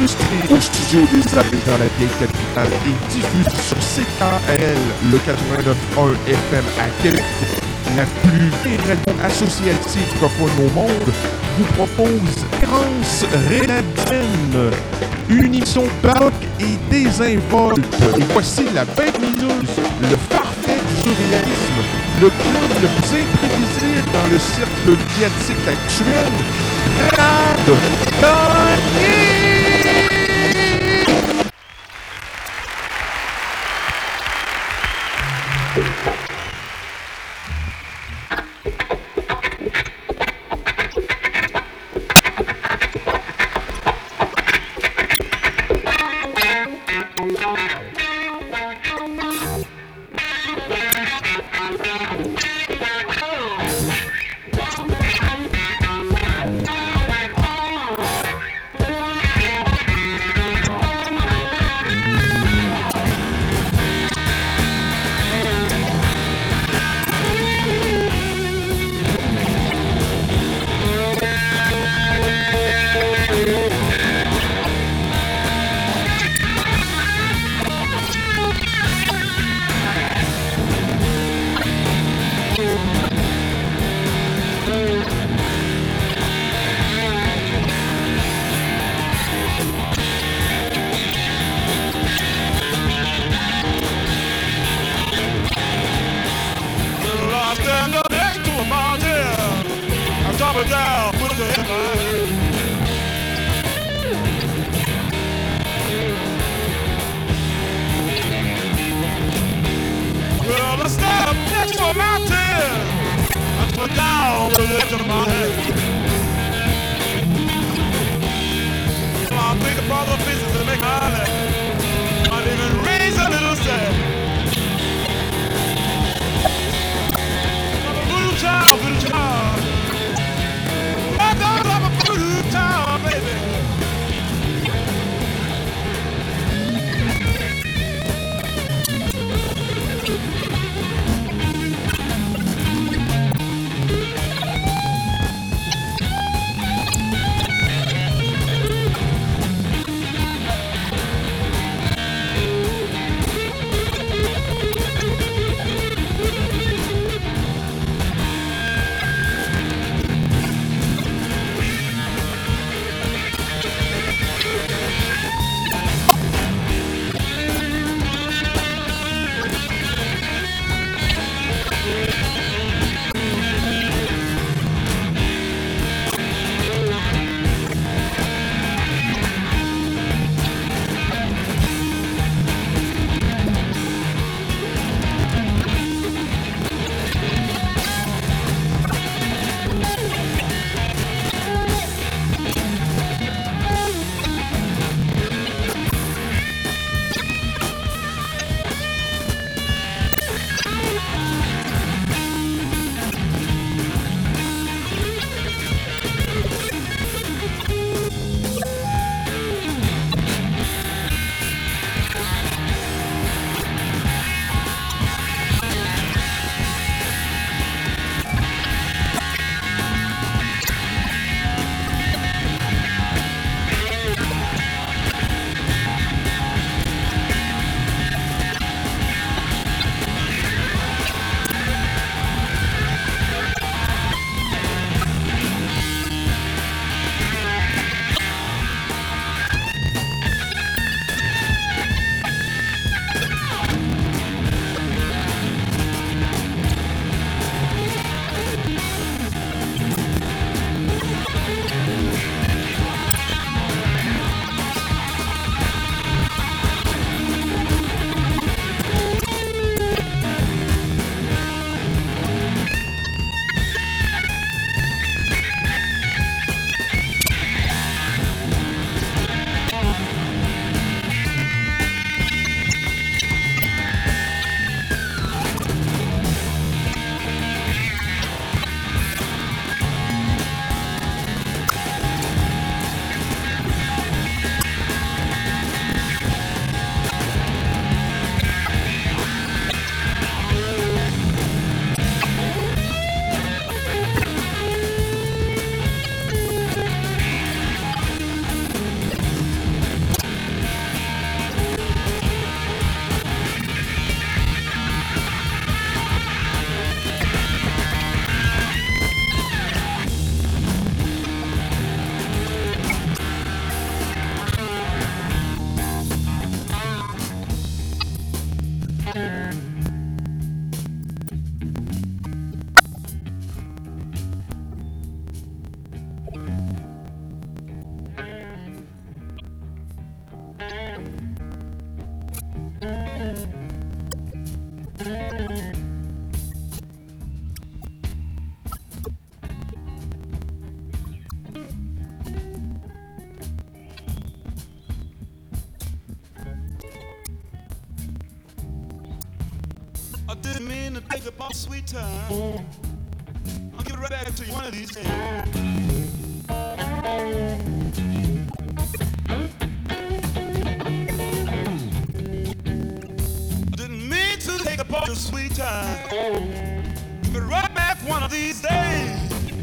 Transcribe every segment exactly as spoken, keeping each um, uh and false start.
enregistré au studio des Abbés dans la vieille capitale et diffusé sur C K R L, le quatre-vingt-neuf point un F M à Québec. La plus vieille radio associative francophone au monde vous propose Errance Rénadienne, une émission baroque et désinvolte. Et voici la bête mineuse, le parfait surréalisme, le club le plus imprévisible dans le cercle médiatique actuel. Renard Gagné! I didn't mean to take up all sweet time. I'll give it right back to you one of these days. I didn't mean to take up all your sweet time. Give it right back one of these days.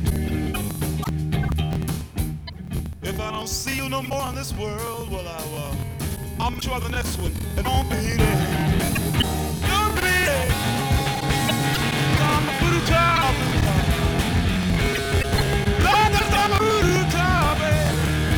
If I don't see you no more in this world, well, I will. I'll meet you on the next one. And don't be there. Don't be there. I'm a voodoo child. Lord, that's I'm a voodoo child, baby.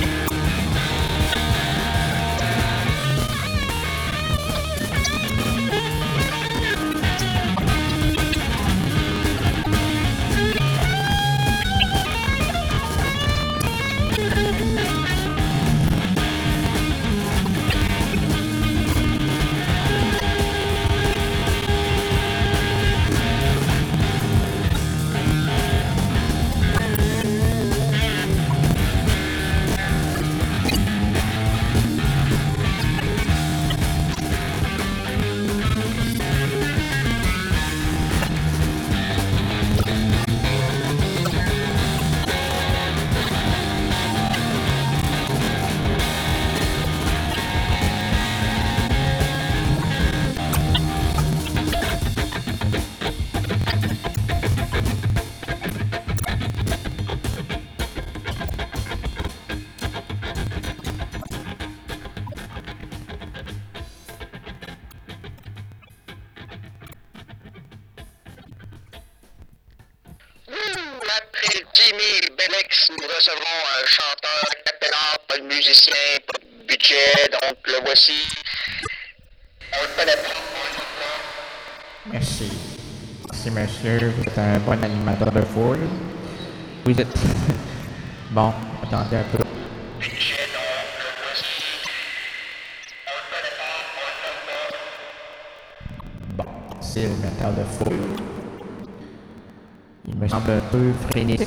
Jimmy Bellex, nous recevrons un chanteur a cappella, pas de musicien, pas de budget, donc le voici. On le connaît pas. Merci. Merci, monsieur. Vous êtes un bon animateur de foule. Vous êtes... Bon, attendez un peu. Budget, donc le voici. On le connaît pas, on le connaît pas. Bon, c'est l'animateur de foule. Il me semble un peu frénétique.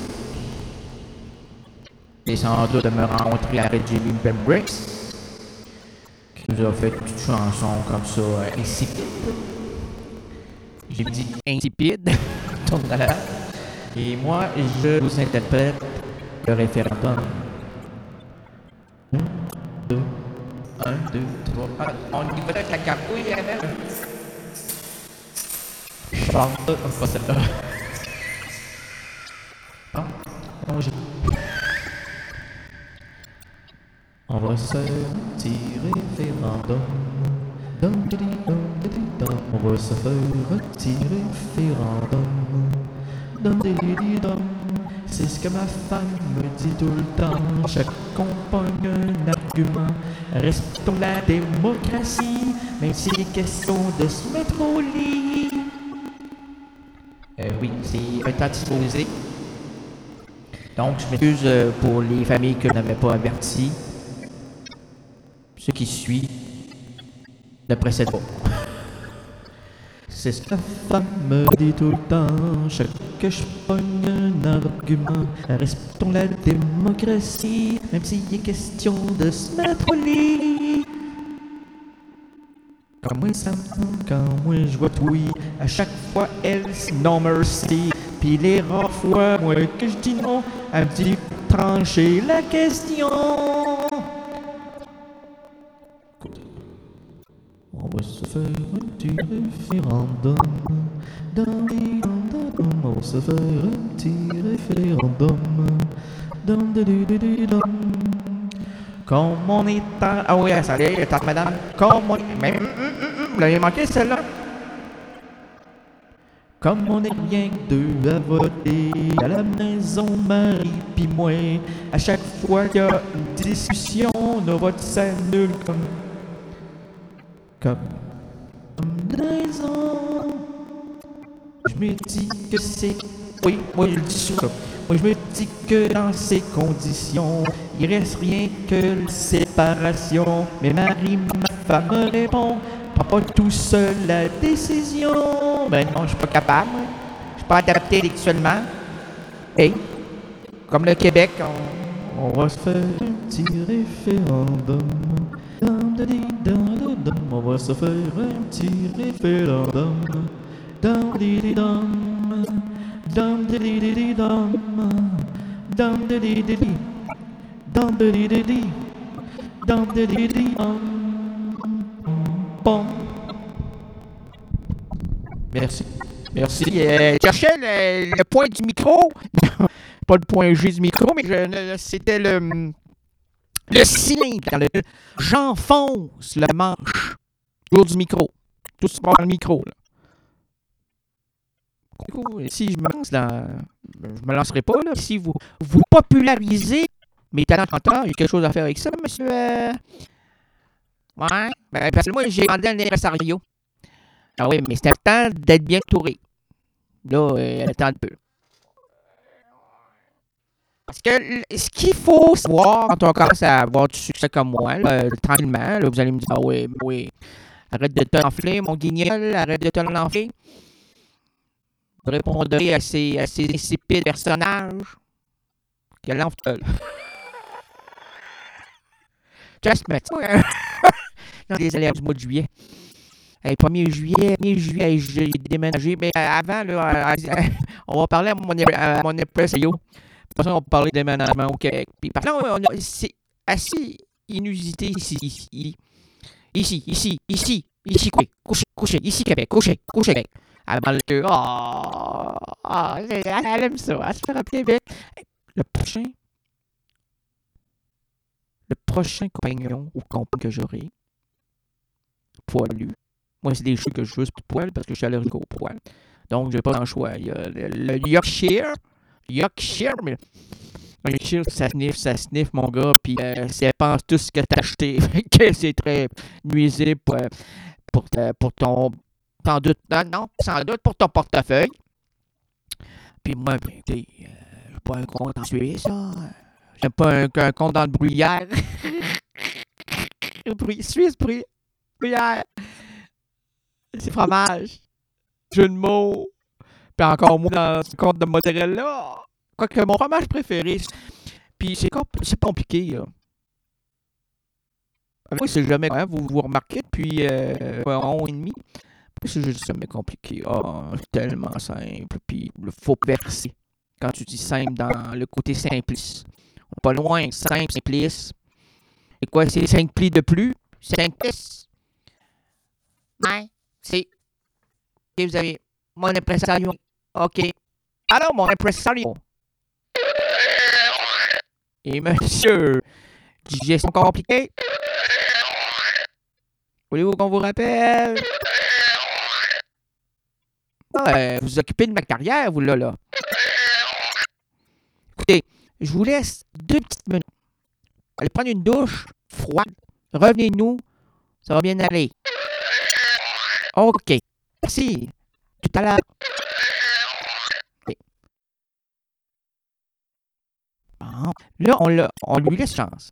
Et sans doute de me rencontrer avec Jimmy Bellex, qui nous a fait une chanson comme ça, euh, insipide. J'ai dit insipide, tourne à la. Et moi, je vous interprète le référendum. Un, deux, un, deux, trois, ah, on y va avec la carbouille, hein? Chante, c'est pas celle-là. Ah, non, j'ai... On va se faire un petit référendum. Dum, didi, dum, didi, dum. On va se faire un petit référendum. Dum, didi, dum. C'est ce que ma femme me dit tout le temps. Chaque qu'on pogne un argument. Respectons la démocratie, même s'il est question de se mettre au lit. Euh, oui, c'est un temps disposé. Donc, je m'excuse pour les familles que je n'avais pas averties. Ce qui suit ne précède pas. C'est ce que la femme me dit tout le temps. Chaque que je pogne un argument. Respectons la démocratie, même s'il est question de se mettre au lit. Quand moi ça me tente, quand moi je vois oui, à chaque fois elle c'est non merci. Puis les rares fois moi que je dis non, elle me dit trancher la question. On va se faire un petit référendum. Dans les dom, on va se faire un petit référendum. Dom, dom, dom, dom. Comme on est en... Ah oui, ça y est, madame. Comme on est... Mais, hum, hum, hum, vous l'avez manqué, celle-là? Comme on est rien que deux à voter à la maison, Marie pis moi, à chaque fois qu'il y a une discussion, nos votes s'annulent comme... Comme... combinaison. Je me dis que c'est... Oui, moi je le dis souvent. Moi je me dis que dans ces conditions, il reste rien que la séparation. Mais Marie, ma femme, me répond, prends pas tout seul la décision. Ben non, je suis pas capable. Je suis pas adapté intellectuellement. Hey, comme le Québec, on, on va se faire un petit référendum. Dum, da, di, dum, dum, dum. On va se faire un petit référendum. Dum, di, di, dum. Dum, di, di, di, di, dum. Dum, di, di, di, di. Dum, di, di, di, di. Dum, di, di, di, dum. Bon. Merci. Merci. Euh, je cherchais le, le point du micro. Pas le point G du micro, mais je, c'était le, le cylindre dans lequel j'enfonce le manche autour du micro. Tout se passe dans le micro. Là. Si je me lance dans... Je me lancerai pas, là. Si vous, vous popularisez mes talents chanteurs, il y a quelque chose à faire avec ça, monsieur. Euh... Ouais. Ben, parce que moi, j'ai demandé un impresario. Ah oui, mais c'était le temps d'être bien entouré. Là, euh, attends un peu. Parce que ce qu'il faut savoir quand on commence à avoir du succès comme moi, là, euh, tranquillement, là, vous allez me dire, ah oui, oui, arrête de te l'enfler, mon guignol, arrête de te l'enfler. Vous répondrez à ces, à ces insipides personnages. Quel enfle. Just me non, désolé, du mois de juillet. Hey, premier juillet, premier juillet, j'ai déménagé. Mais avant, là, on va parler à mon, à mon impresario. Pour ça, on va parler de déménagement au Québec. Puis, parce que c'est assez inusité ici. Ici, ici, ici, ici, ici, couché, couché, ici, Québec, couché, couché, Québec. Avant le... Oh, oh, elle aime ça, elle se fait rappeler bien. Le prochain... Le prochain compagnon ou compagne que j'aurai, poilu. Moi, c'est des choses que je veux, c'est poil, parce que je suis allergique au poil. Donc, j'ai pas le choix. Il y a le, le Yorkshire. Yorkshire, mais... Le Yorkshire, ça sniffe, ça sniffe, mon gars, puis euh, ça pense tout ce que t'as acheté. que c'est très nuisible pour, pour, pour ton... Sans doute, non, sans doute pour ton portefeuille. Puis moi, ben, écoutez, euh, j'ai pas un compte en Suisse, là. J'ai pas un, un compte dans le bruyère. Suisse, bruyère. C'est fromage. Jeu de mots. Puis encore moins dans ce compte de mozzarella. Quoique mon fromage préféré. Puis c'est, compl- c'est pas compliqué, là. Moi, c'est jamais, hein, vous vous remarquez depuis euh, un an et demi. C'est juste jamais compliqué. Oh, c'est tellement simple. Puis il faut verser. Quand tu dis simple, dans le côté simplice. Pas loin, simple, simplice. Et quoi, c'est cinq plis de plus? Simplice. Ouais, c'est... Et vous avez mon impresario. OK. Alors, mon impresario. Et monsieur, digestion compliquée. Voulez-vous qu'on vous rappelle? Euh, vous vous occupez de ma carrière, vous, là, là. Écoutez, je vous laisse deux petites minutes. Allez prendre une douche froide. Revenez-nous. Ça va bien aller. OK. Merci. Tout à l'heure. Okay. Bon. Là, on, l'a, on lui laisse chance.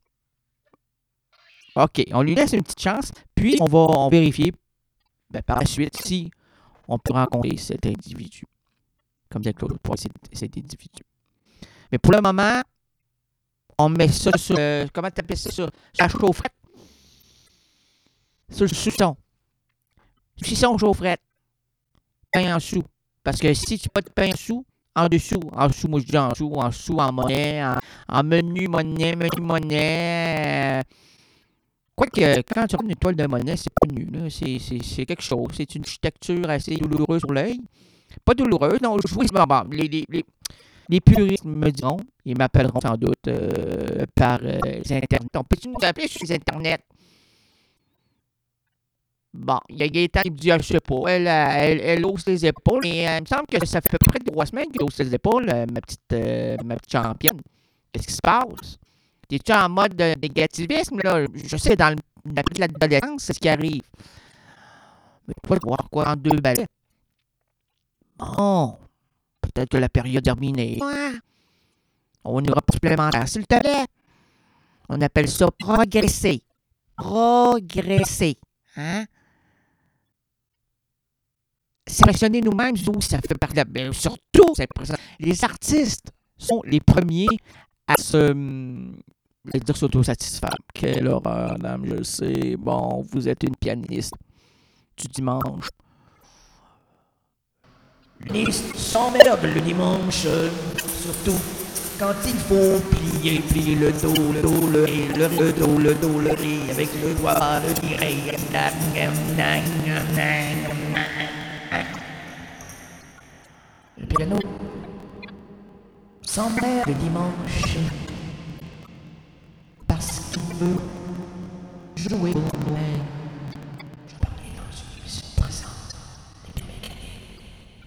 OK. On lui laisse une petite chance. Puis, on va on vérifier ben, par la suite si on peut rencontrer cet individu. Comme disait Claude, pour cet, cet individu. Mais pour le moment, on met ça sur... Euh, comment tu appelles ça? Sur, sur la chaufferette. Sur le suçon. Suçon chaufferette. Pain en sous. Parce que si tu n'as pas de pain en sous, en dessous, en dessous, moi je dis en dessous, en sous, en monnaie, en, en menu monnaie, menu monnaie... Euh, Quoique, quand tu regardes une toile de monnaie, c'est pas nu, là. C'est, c'est, c'est quelque chose. C'est une architecture assez douloureuse sur l'œil. Pas douloureuse, non. Je vois, bon, bon, les, les, les, les puristes me diront, ils m'appelleront sans doute euh, par euh, les internets. On peut-tu nous appeler sur les internets? Bon, il y a Gaëtan qui me dit, ah, je sais pas, elle, elle, elle hausse les épaules, mais euh, il me semble que ça fait à peu près trois semaines qu'elle hausse les épaules, euh, ma, petite, euh, ma petite championne. Qu'est-ce qui se passe? T'es-tu en mode de négativisme, là? Je sais, dans le, la petite adolescence, c'est ce qui arrive. Mais toi, tu vas voir quoi en deux ballets? Bon, peut-être que la période est terminée. Ouais. On ira pour supplémentaire, s'il te plaît. On appelle ça progresser. Progresser. Hein? S'impressionner nous-mêmes, ça fait partie de la... Mais surtout, c'est les artistes sont les premiers à se... Je vais dire s'autosatisfaire. Quelle horreur, madame, je sais. Bon, vous êtes une pianiste du dimanche. Les sont mémorables le dimanche, surtout quand il faut plier, plier le dos, le dos, le ré, le, le dos, le dos, le ré, avec le doigt, le tiré. Le piano s'emmerde le dimanche parce qu'il veut jouer au moins. Je parlais dans une musique présente des mécaniques.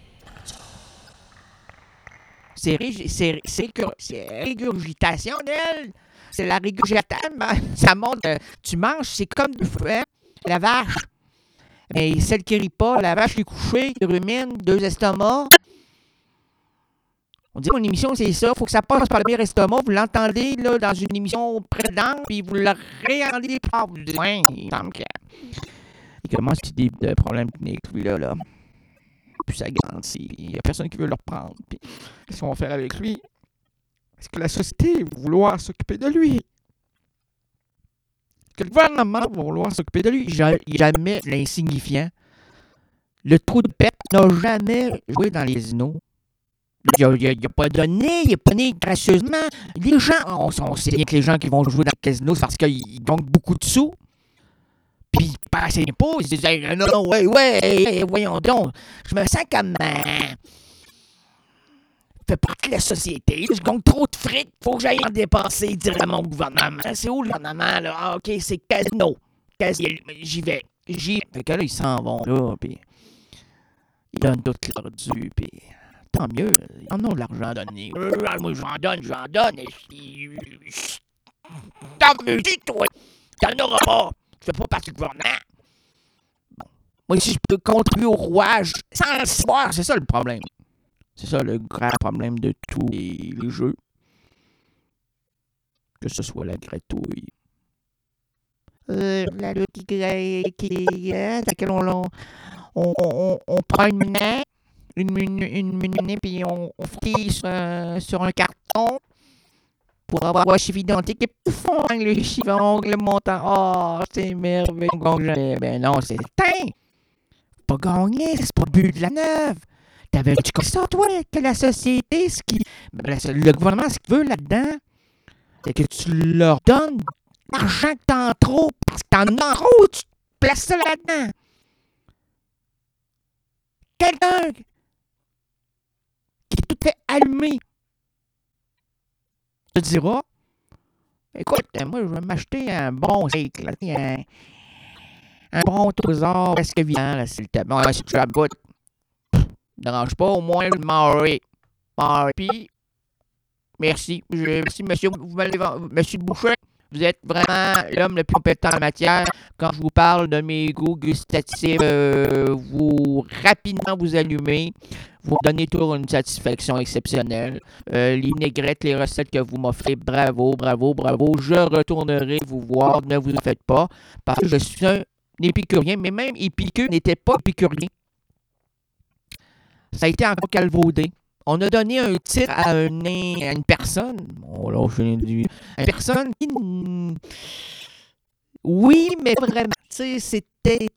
C'est, rég- c'est, c'est, c'est régurgitationnel. C'est la régurgitation. Ça montre, euh, tu manges, c'est comme du feu, la vache. Mais celle qui rit pas, la vache qui est couchée, qui rumine, deux estomacs. On dit mon émission, c'est ça. Il faut que ça passe par le meilleur estomac. Vous l'entendez là, dans une émission précédente, puis vous le réentendez par. Ouais, il semble que. Il commence à des de problèmes cliniques, lui-là. Là. Puis ça grandit. Il n'y a personne qui veut le reprendre. Puis, qu'est-ce qu'on va faire avec lui? Est-ce que la société va vouloir s'occuper de lui? Est-ce que le gouvernement va vouloir s'occuper de lui? Jamais l'insignifiant. Le trou de pète n'a jamais joué dans les inos. Il n'a pas donné, il n'est pas né gracieusement. Les gens, on, on sait bien que les gens qui vont jouer dans le casino, c'est parce qu'ils gagnent beaucoup de sous. Puis ils passent les impôts, ils se disent hey, non, non, ouais, ouais, hey, voyons donc, je me sens comme. Euh, je fais partie de la société, je gagne trop de fric, faut que j'aille en dépenser, dire à mon gouvernement. C'est où le gouvernement, là? Ah, ok, c'est casino. Casino, j'y vais. J'y vais. Fait que là, ils s'en vont, là, puis ils donnent tout leur dû, puis. Tant mieux, ils en ont de l'argent à donner. Euh, moi, j'en donne, j'en donne. Tant mieux, dis-toi. T'en auras pas. Je fais pas partie du gouvernement. Bon. Moi, si je peux contribuer au rouage sans le savoir, c'est ça le problème. C'est ça le grand problème de tous les, les jeux. Que ce soit la gratouille. Euh, la lutte qui, qui, euh, laquelle on, on, on, on, on prend une main. Une minute, une minute, puis on, on frit sur, euh, sur un carton pour avoir un chiffre identique et pouf, on gagne le chiffre ongle montant. Oh, c'est merveilleux. On gagne. Ben non, c'est teint. Pas gagné, c'est pas le but de la neuve. T'avais-tu comme ça, toi, que la société, ce qui. Ben, le gouvernement, ce qu'il veut là-dedans, c'est que tu leur donnes l'argent que t'as en trop, parce que t'en as en trop, tu places ça là-dedans. Quelqu'un qui est tout fait allumé te dira écoute, moi je vais m'acheter un bon cycle, un, un bon trésor presque vivant, là, s'il te plaît. Bon, si tu as goût, ne dérange pas, au moins je m'aurai. Puis, merci. Je, merci, monsieur, vous m'avez, monsieur Boucher. Vous êtes vraiment l'homme le plus compétent en la matière. Quand je vous parle de mes goûts gustatifs, euh, vous rapidement vous allumez. Vous donnez toujours une satisfaction exceptionnelle. Euh, les négrettes, les recettes que vous m'offrez, bravo, bravo, bravo. Je retournerai vous voir, ne vous en faites pas. Parce que je suis un épicurien, mais même Épicure n'était pas épicurien. Ça a été encore calvaudé. On a donné un titre à, un, à une personne. Bon, là, je viens de dire. Une personne qui. Oui, mais vraiment. Tu sais, c'était.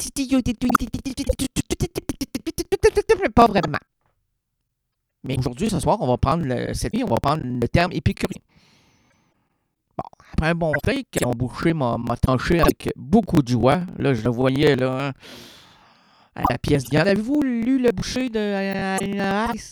Pas vraiment. Mais aujourd'hui, ce soir, on va prendre le, cette nuit, on va prendre le terme épicurien. Bon, après un bon fake, mon boucher m'a, m'a tranché avec beaucoup de joie. Là, je le voyais, là, à la pièce de viande. Avez-vous lu le boucher de Ice?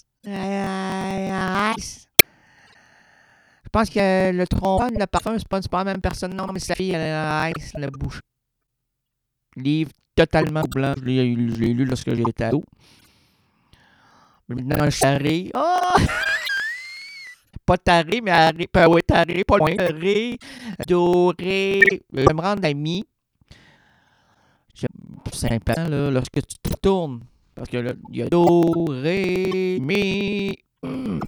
Ice? Je pense que le trombone, le parfum, c'est pas, c'est pas la même personne. Non, mais c'est la fille, Ice, le boucher. Livre totalement blanc. Je l'ai, je l'ai lu lorsque j'étais ado. Maintenant, un charré. Oh! Pas taré, mais arré. Pas, ouais, taré, pas loin. Ré, doré. Je vais me rendre ami. Simple, là, lorsque tu te tournes. Parce que là, il y a Do, Ré, Mi. Mm.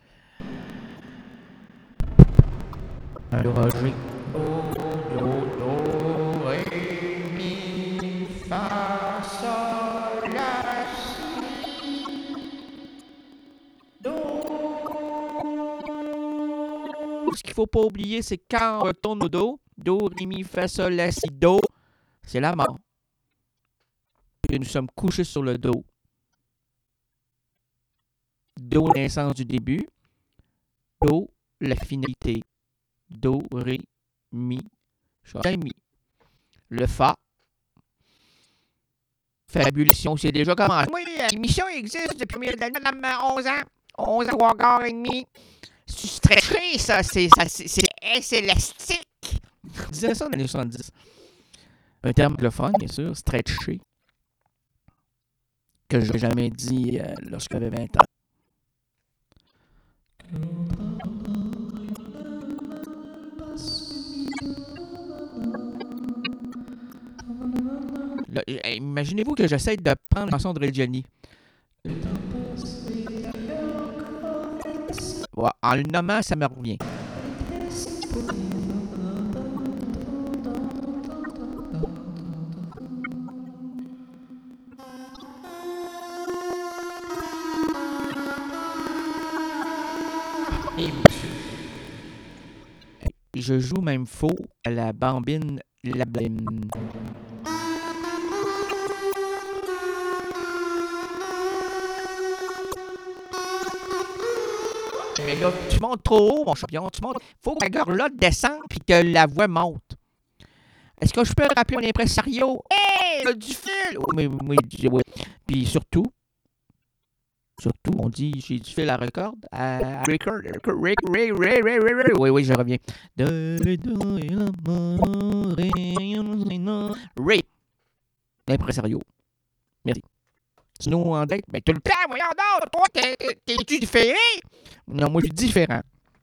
Alors, Roger. Do, Do, Do, Ré, Mi, Fa, Sol, La, Si, Do. Ce qu'il ne faut pas oublier, c'est quand on retourne au Do, Do, Ré, Mi, Fa, Sol, La, Si, Do, c'est la mort. Et nous sommes couchés sur le Do. Do, l'essence du début. Do, la finalité. Do, Ré, Mi, Fa, Mi. Le Fa. Fabulation, c'est déjà commencé. Oui, l'émission existe depuis onze ans. onze ans ou encore et demi. C'est stretché, ça. C'est, ça, c'est, c'est, c'est élastique. Je disais ça dans les soixante-dix. Un terme anglophone, bien sûr, stretché. Que je n'ai jamais dit euh, lorsque j'avais vingt ans. Là, imaginez-vous que j'essaie de prendre la chanson de Reggiani. Ouais, en le nommant, ça me revient. Je joue même faux à la bambine la blême. Mais là, tu montes trop haut, mon champion. Tu montes. Faut que la gorlotte descende puis que la voix monte. Est-ce que je peux rappeler mon impresario? Hey, il a du fil! Oui, oui, oui. Puis surtout, surtout, on dit, j'ai du fil à record. À record, record, record, record. Oui, oui, je reviens. Ray. L'impresario. Merci. Sinon, en deck, ben, tout le temps, voyons donc, toi, t'es, t'es-tu différent? Non, moi, je suis différent.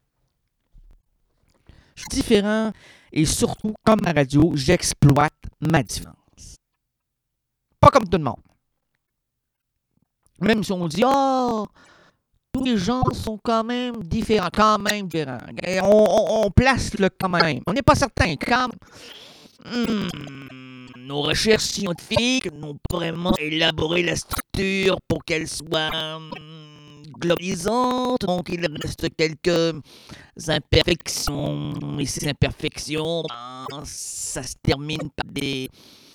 Je suis différent et surtout, comme à radio, j'exploite ma différence. Pas comme tout le monde. Même si on dit, oh, tous les gens sont quand même différents, quand même différents. On, on, on place le quand même. On n'est pas certain, quand même. Hmm, nos recherches scientifiques n'ont pas vraiment élaboré la structure pour qu'elle soit hum, globalisante. Donc, il reste quelques imperfections. Et ces imperfections, ben, ça se termine par des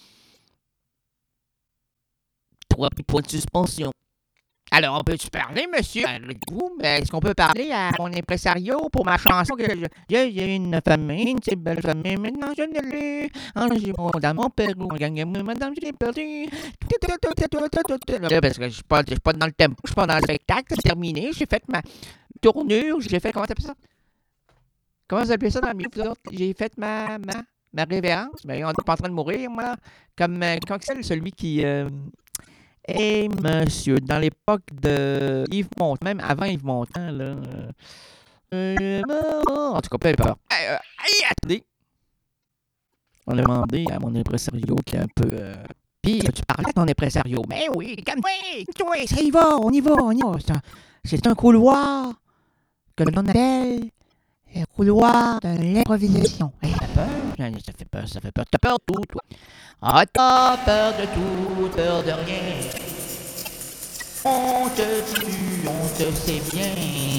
trois points de suspension. Alors, on peut-tu parler, monsieur, avec vous? Est-ce qu'on peut parler à mon impresario pour ma chanson que je... J'ai une famille, une si belle famille, maintenant je ne l'ai. J'ai mon dans mon père, on gagne, madame, je l'ai perdu. Parce que je suis pas, je suis pas dans le tempo, je suis pas dans le spectacle, c'est terminé, j'ai fait ma tournure, j'ai fait, comment t'appelles ça? Comment vous appelez ça dans la musique, vous autres? J'ai fait ma, ma, ma révérence, mais on n'est pas en train de mourir, moi. Comme, euh, comment c'est celui qui... Euh, Eh, monsieur, dans l'époque de Yves Montand, même avant Yves Montand, là. Euh, en tout cas, peu importe. Euh, hey, attendez. On a demandé à mon impresario qui est un peu. Euh... Puis, tu parlais de ton impresario. Mais oui, calme-toi, toi, ça y va, on y va, on y va. C'est un, c'est un couloir que l'on appelle le couloir de l'improvisation. Hey, t'as peur? Ça fait peur, ça fait peur. T'as peur de tout, toi. Ah, t'as peur de tout, peur de rien. On te tue, on te sait bien.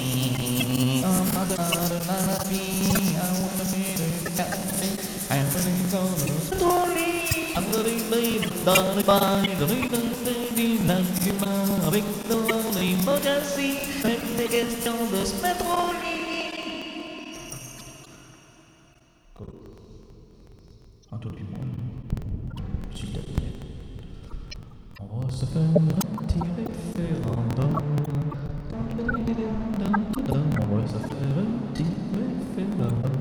Avec l'émergency, même des questions de se mettre au lit. En tout le monde, s'il te plaît. On va se faire un petit référendum. On va se faire un petit référendum.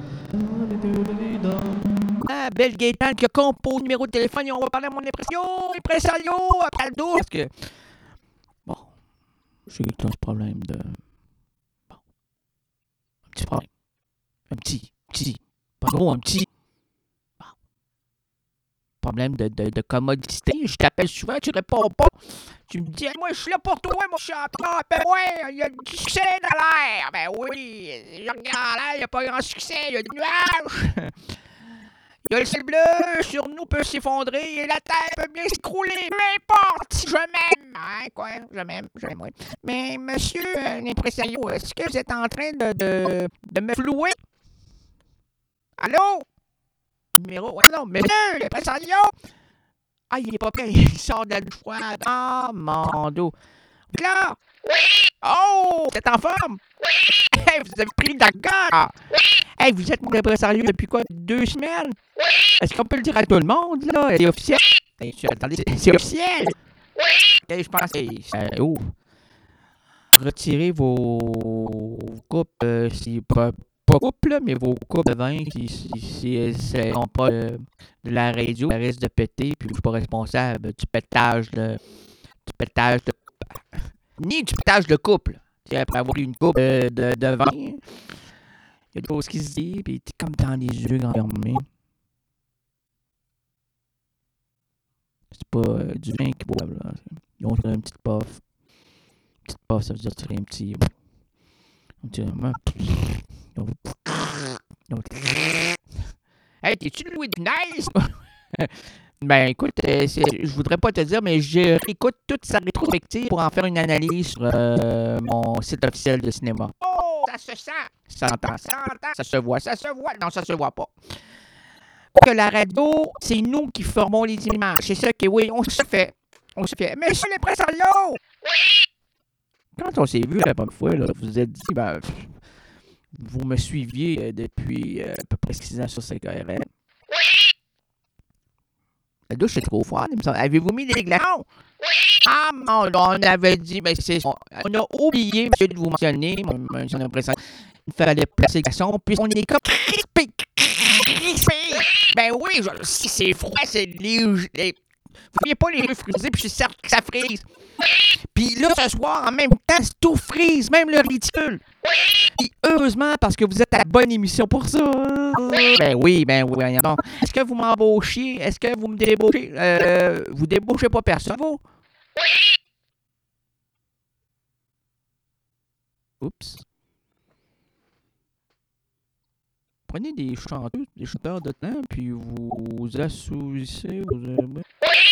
Ah, Belle Gaétane qui a composé le numéro de téléphone et on va parler à mon impression, impresario, après le dos. Parce que, bon, j'ai un problème de... Bon, un petit problème. Un petit, petit, pas gros, un petit... problème de, de, de commodité. Je t'appelle souvent, tu réponds pas. Tu me dis, moi, je suis là pour toi, mon champion. Ben ouais, il y a du succès dans l'air. Ben oui, je regarde l'air, il n'y a pas grand succès, il y a des nuages. Il y a le ciel bleu, sur nous peut s'effondrer et la terre peut bien s'écrouler. Peu importe, je m'aime. Hein, quoi, je m'aime, je m'aime, oui. Mais, monsieur euh, l'impresario, est-ce que vous êtes en train de, de, de me flouer? Allô? Numéro, ouais, non, monsieur l'impresario! Ah, il est pas prêt, il sort de la douche froide. Ah, mon dos. Là! Oui, Oh! Vous êtes en forme? oui, Hey, vous avez pris d'accord! oui, Hey, vous êtes mon impresario depuis quoi? Deux semaines? oui, Est-ce qu'on peut le dire à tout le monde, là? C'est officiel? Hey, attendez, c'est, c'est officiel! oui. Hey, je pense que c'est... c'est- oh. Retirez vos coupes, euh, si pas, pas coupes, là, mais vos coupes de vin, si, si, si elles ne sont pas euh, de la radio, elles risquent de péter, puis je suis pas responsable du pétage de... du pétage de... ni du pétage de couple. Tu sais, après avoir eu une coupe euh, de, de vin, il y a des choses qui se disent, puis t'es comme dans les yeux grands fermés. C'est pas euh, du vin qu'ils boivent, là. Ils ont tiré une petite puff. Une petite puff, ça veut dire tirer un petit... Un petit... Ils ont... Ils ont... Hey, t'es-tu Louis de Nice? Ben, écoute, euh, c'est- je voudrais pas te dire, mais je réécoute toute sa rétrospective pour en faire une analyse sur euh, mon site officiel de cinéma. Oh, ça se sent! Ça s'entend, ça s'entend, ça se voit, ça se voit. Non, ça se voit pas. Que la radio, c'est nous qui formons les images. C'est ça que, oui, on se fait. On se fait. Mais sur l'impresario! Quand on s'est vu la première fois, là, vous vous êtes dit, ben, pff, vous me suiviez euh, depuis euh, à peu près six ans sur C K R L. La douche est trop froide, il me semble. Avez-vous mis des glaçons? Ah, mon, on avait dit, ben, c'est, on, on a oublié, monsieur, de vous mentionner, mon, mon, son impression, il fallait placer des glaçons, puis on est comme crispé, crispé. Ben oui, je, si c'est froid, c'est léger. Les, vous voyez pas les yeux frisés, puis je suis certain que ça frise. Puis là, ce soir, en même temps, tout frise, même le ridicule. Puis heureusement, parce que vous êtes à la bonne émission pour ça. Ben oui, ben oui, voyons donc. Est-ce que vous m'embauchiez? Est-ce que vous me débauchez? Euh, vous débauchez pas personne, vous? Oups. Prenez des chanteurs, des chanteurs de temps, puis vous, vous assouvissez, vous... euh,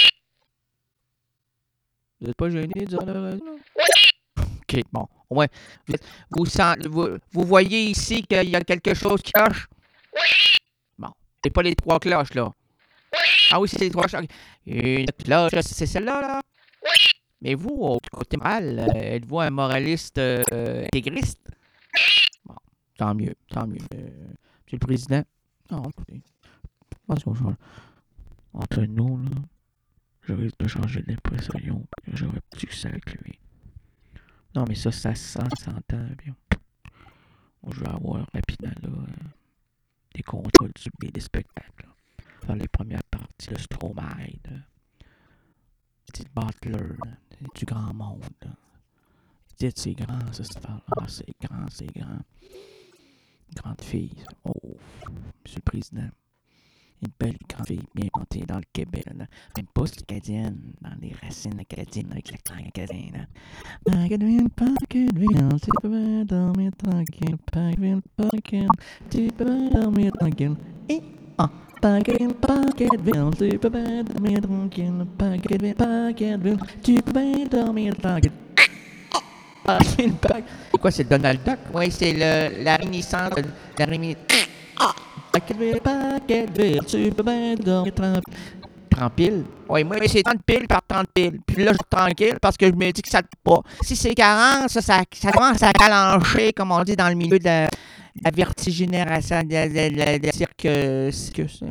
Vous n'êtes pas gêné de dire la raison? Ok, bon. Ouais. Vous, êtes- vous, sent- vous, vous voyez ici qu'il y a quelque chose qui cloche? Bon. C'est pas les trois cloches, là. Ah oui, c'est les trois cloches. Une cloche, c'est celle-là, là? Mais vous, au côté moral, euh, êtes-vous un moraliste euh, intégriste? Bon. Tant mieux, tant mieux. Euh, Monsieur le Président? Non, écoutez. Je pense qu'on change. Entre nous, là. Je risque de changer d'impression. J'aurais plus que ça avec lui. Non, mais ça, ça se sent, ça s'entend bien. Je vais avoir rapidement là, euh, des contrats du des spectacles. Là. Faire les premières parties, le Stromae, là. Petit Butler, là. Du grand monde. Là. Dites, c'est grand, ça, cette affaire-là. C'est grand, c'est grand. Une grande fille. Oh, Monsieur le Président. Une belle grande fille bien montée dans le Québec. Là. Même pas acadienne, dans les racines acadiennes avec l'accent acadien. Là. Paquetville, Paquetville, tu peux bien dormir tranquille. Paquetville, Paquetville, tu peux bien dormir tranquille. Et ah, Paquetville, Paquetville, tu peux bien dormir tranquille. Paquetville, Paquetville, tu peux bien dormir tranquille. Paquetville, Paquetville. C'est quoi, c'est Donald Duck? Oui, c'est le, la réminiscence de la réminiscence. Paquetville, Paquetville, tu peux bien dormir tranquille. Tranquille? Oui, moi, c'est trente piles par trente piles. Puis là, je suis tranquille parce que je me dis que ça ne pas. Si c'est quarante, ça, ça, ça commence à calancher, comme on dit dans le milieu de la, la vertigénération, de la, de la, de la cirque... cirque...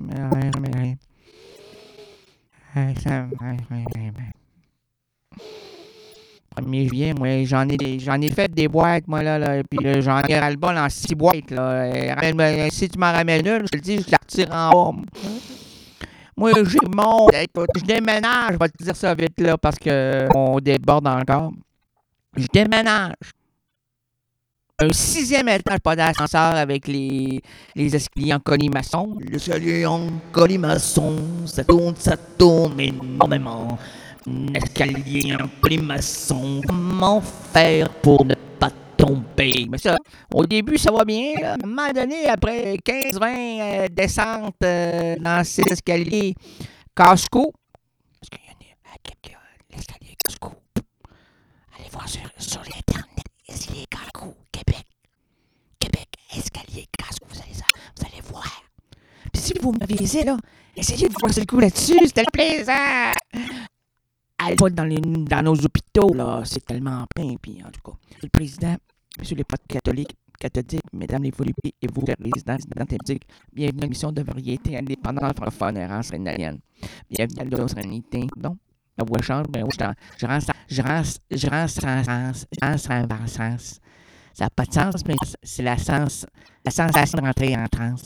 premier juillet, moi, j'en ai, des- j'en ai fait des boîtes, moi, là, là puis là, j'en ai ras le bol en six boîtes, là. Et ramène-moi- si tu m'en ramènes une, je te le dis, je la retire en bas. Moi, j'ai mon... Écoute, je déménage, je vais te dire ça vite, là, parce que on déborde encore. Je déménage. un sixième étage, pas d'ascenseur avec les, les escaliers en colimaçon. L'escalier en colimaçon, ça tourne, ça tourne énormément. Un escalier en colimaçon, comment faire pour ne pas tomber? Mais ça, au début, ça va bien. Là. À un moment donné, après quinze vingt euh, descentes euh, dans ces escaliers casse-cou, parce qu'il y en a quelqu'un, l'escalier casse-cou. Allez voir sur, sur l'Internet, escalier casse-cou, Québec. Québec, escalier casse-cou, vous allez, vous allez voir. Puis si vous m'avisez, là, essayez de voir le coup là-dessus, c'était plaisant. Allez pas dans, les, dans nos hôpitaux, là, c'est tellement plein. Puis en tout cas, le président, monsieur les potes catholiques, catholiques, mesdames les voluptés et vous, les résidents, résidents thématiques, bienvenue à l'émission de variété indépendante francophone et race rénalienne. Bienvenue à la sérénité. Non, la voix change, mais oui, je rends ça, je rends, je rends ça, je rends ça en sens. Ça n'a pas de sens, mais c'est la, sens, la sensation de rentrer en transe.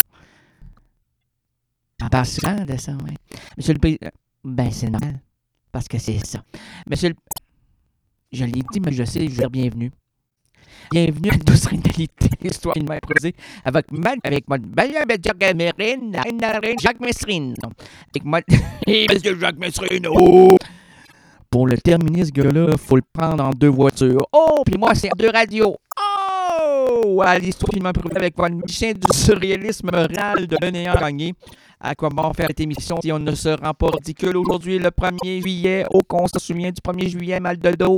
On parle souvent de ça, oui. Monsieur le président, ben c'est normal. Parce que c'est ça. Monsieur le... Je l'ai dit, mais je sais, je veux dire bienvenue. Bienvenue à Douce Rénalité, l'histoire qui m'a improvisée avec ma... avec moi, Jacques Messrine, Jacques Messrine. Avec moi, et monsieur Jacques Messrine, oh! Pour le terminer, ce gars-là, faut le prendre en deux voitures. Oh! Puis moi, c'est en deux radios. Oh! À l'histoire qui m'a improvisée avec moi, le musicien du surréalisme réel de Lénéa Gagné. À quoi bon faire cette émission si on ne se rend pas ridicule aujourd'hui, le premier juillet, au qu'on se souvient du premier juillet, mal de dos.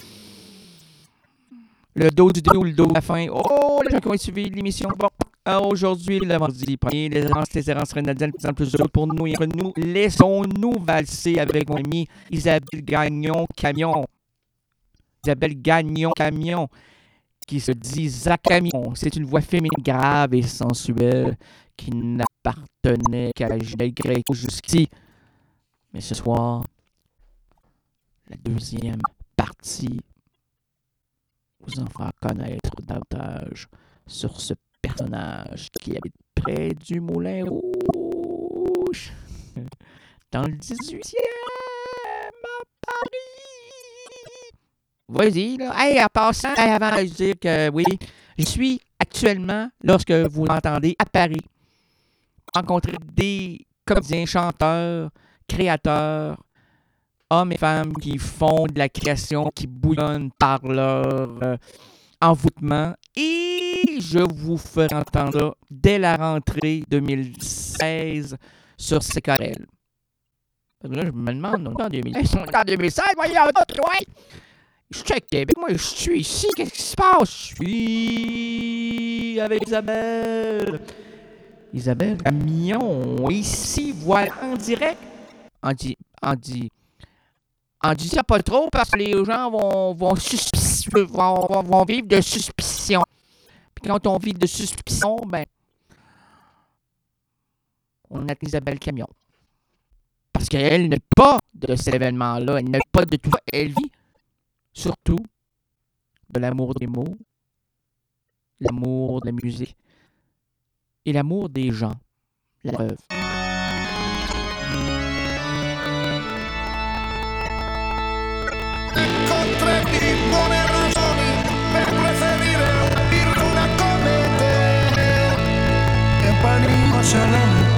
Le dos du début ou le dos de la fin. Oh, les gens qui ont suivi l'émission. Bon, aujourd'hui, le vendredi premier, les errances, les errances rénadiennes, de plus en plus heureux pour nous et pour nous. Laissons-nous valser avec mon ami Isabelle Gagnon Camion. Isabelle Gagnon Camion, qui se dit Zacamion. C'est une voix féminine grave et sensuelle qui n'appartenait qu'à Ginette Gréco jusqu'ici. Mais ce soir, la deuxième partie vous en fera connaître davantage sur ce personnage qui habite près du Moulin Rouge, dans le dix-huitième à Paris. Vas-y, là. Hey, en passant, avant de dire que oui, je suis actuellement, lorsque vous l'entendez, à Paris, rencontrer des comédiens, chanteurs, créateurs, hommes et femmes qui font de la création, qui bouillonnent par leur euh, envoûtement. Et je vous ferai entendre ça dès la rentrée deux mille seize sur C K L. Là, je me demande, on est en deux mille seize. On est en deux mille seize, voyons, ouais. Je suis à Québec, moi je suis ici, qu'est-ce qui se passe? Je suis avec Isabelle. Isabelle Camion, ici, voilà, en direct. En dit, en dit, en dit ça pas trop parce que les gens vont, vont, suspic- vont, vont, vont vivre de suspicion. Puis quand on vit de suspicion, ben, on a Isabelle Camion. Parce qu'elle n'est pas de cet événement-là, elle n'est pas de tout ça, elle vit surtout de l'amour des mots, l'amour de la musique et l'amour des gens. La preuve. Incontretti buone ragioni per preferire dirlo una come te e panino salato.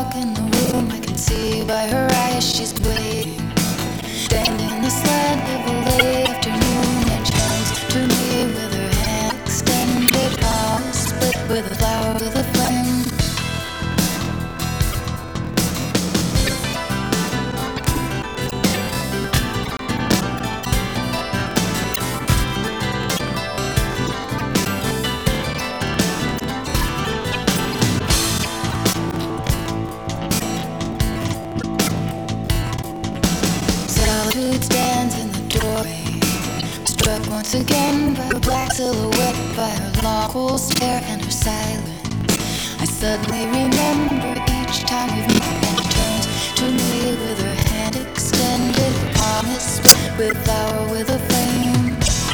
walk in the room, I can see by her eyes she's waiting. Standing in the slant of a late afternoon, and she turns to me with her hand extended, palm split with a flower with a flame. Solitude stands in the doorway, struck once again by a black silhouette, by her long cool stare and her silence. I suddenly remember each time we've met, and she turns to me with her hand extended, promise split with flower with a flame.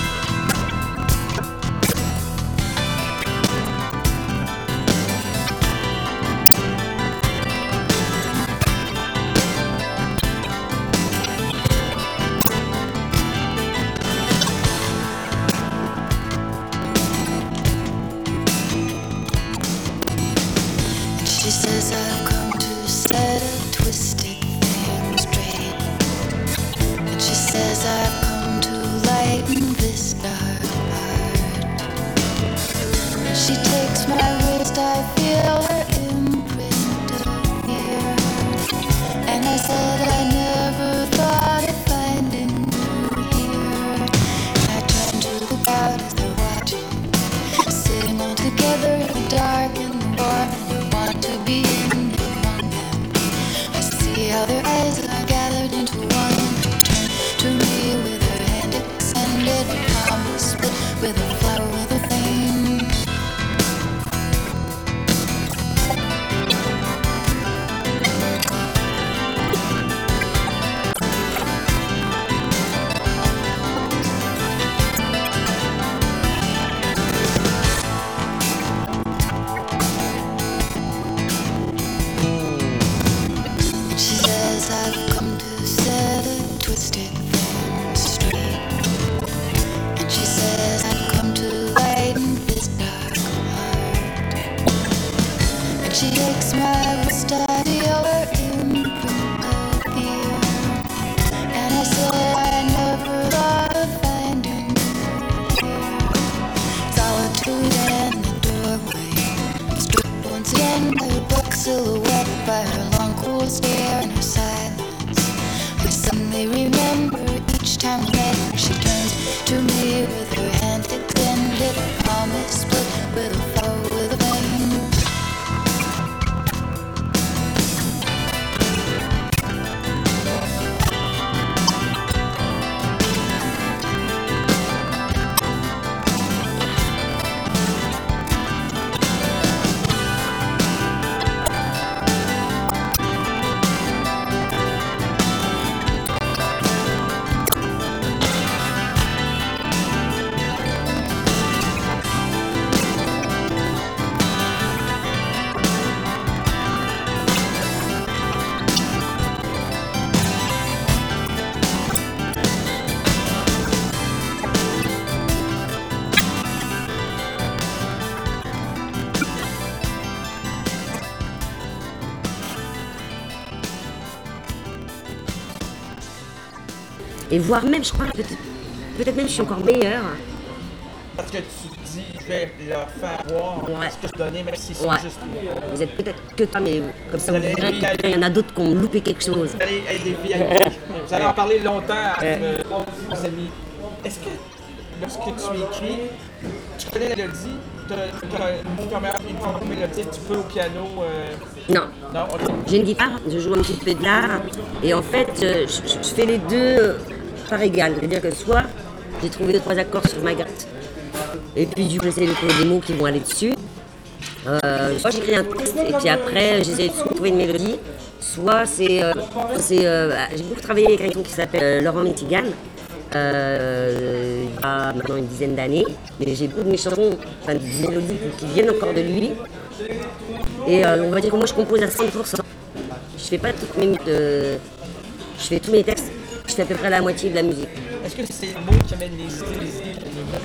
She says I've come to set a twisted thing straight, and she says I've come to lighten this dark heart. She takes my wrist, I feel her imprint of fear, and I said I never thought of finding you here. I turn to the crowd as they're watching, sitting all together in the dark and the warm, and I want to be in among them. I see how their eyes are gathered into one. Turn to me with her hand extended, palm split with a flower with a flame. She says I've come to set a twisted thing straight, and she says I've come to lighten this dark heart. And she takes my wrist, I feel her imprint of fear, and I said I never thought of finding you here. Solitude in the doorway, stripped once again by her black silhouette, by her long cool stare and her silence. I suddenly remember each time we met, she turns to me with her hand extended, her palm is split with a flower with a flame. Et voire même, je crois, peut-être peut-être même je suis encore meilleure. Parce que tu te dis, je vais leur faire voir Ouais. ce que je donnais, même si c'est Ouais. juste. Vous êtes peut-être que toi, mais comme ça, Vous vous allez verrez aller- qu'il y en a d'autres qui ont loupé quelque chose. Vous allez être des V I P. Vous allez en parler longtemps à euh, vos amis. Est-ce que lorsque tu écris, tu connais la mélodie, tu as une première une première mélodie, tu peux au piano. euh, Non. Non, ok. J'ai une guitare, je joue un petit peu de l'art, et en fait, euh, je, je- je fais les deux euh, par égal. C'est-à-dire que soit j'ai trouvé deux, trois accords sur ma gratte, et puis du coup, j'essaie de trouver des mots qui vont aller dessus. Euh, soit j'écris un texte, et puis après, j'essaie de trouver une mélodie. Soit c'est. euh, c'est, euh, j'ai beaucoup travaillé avec quelqu'un qui s'appelle euh, Laurent Mitigan. Euh, il y a maintenant une dizaine d'années, mais j'ai beaucoup de mes chansons, enfin des mélodies qui viennent encore de lui. Et euh, on va dire que moi je compose à cent pour cent. Je fais pas toutes mes, euh, je fais tous mes textes, je fais à peu près la moitié de la musique. Est-ce que c'est les mots qui amènent les idées, les idées qui amènent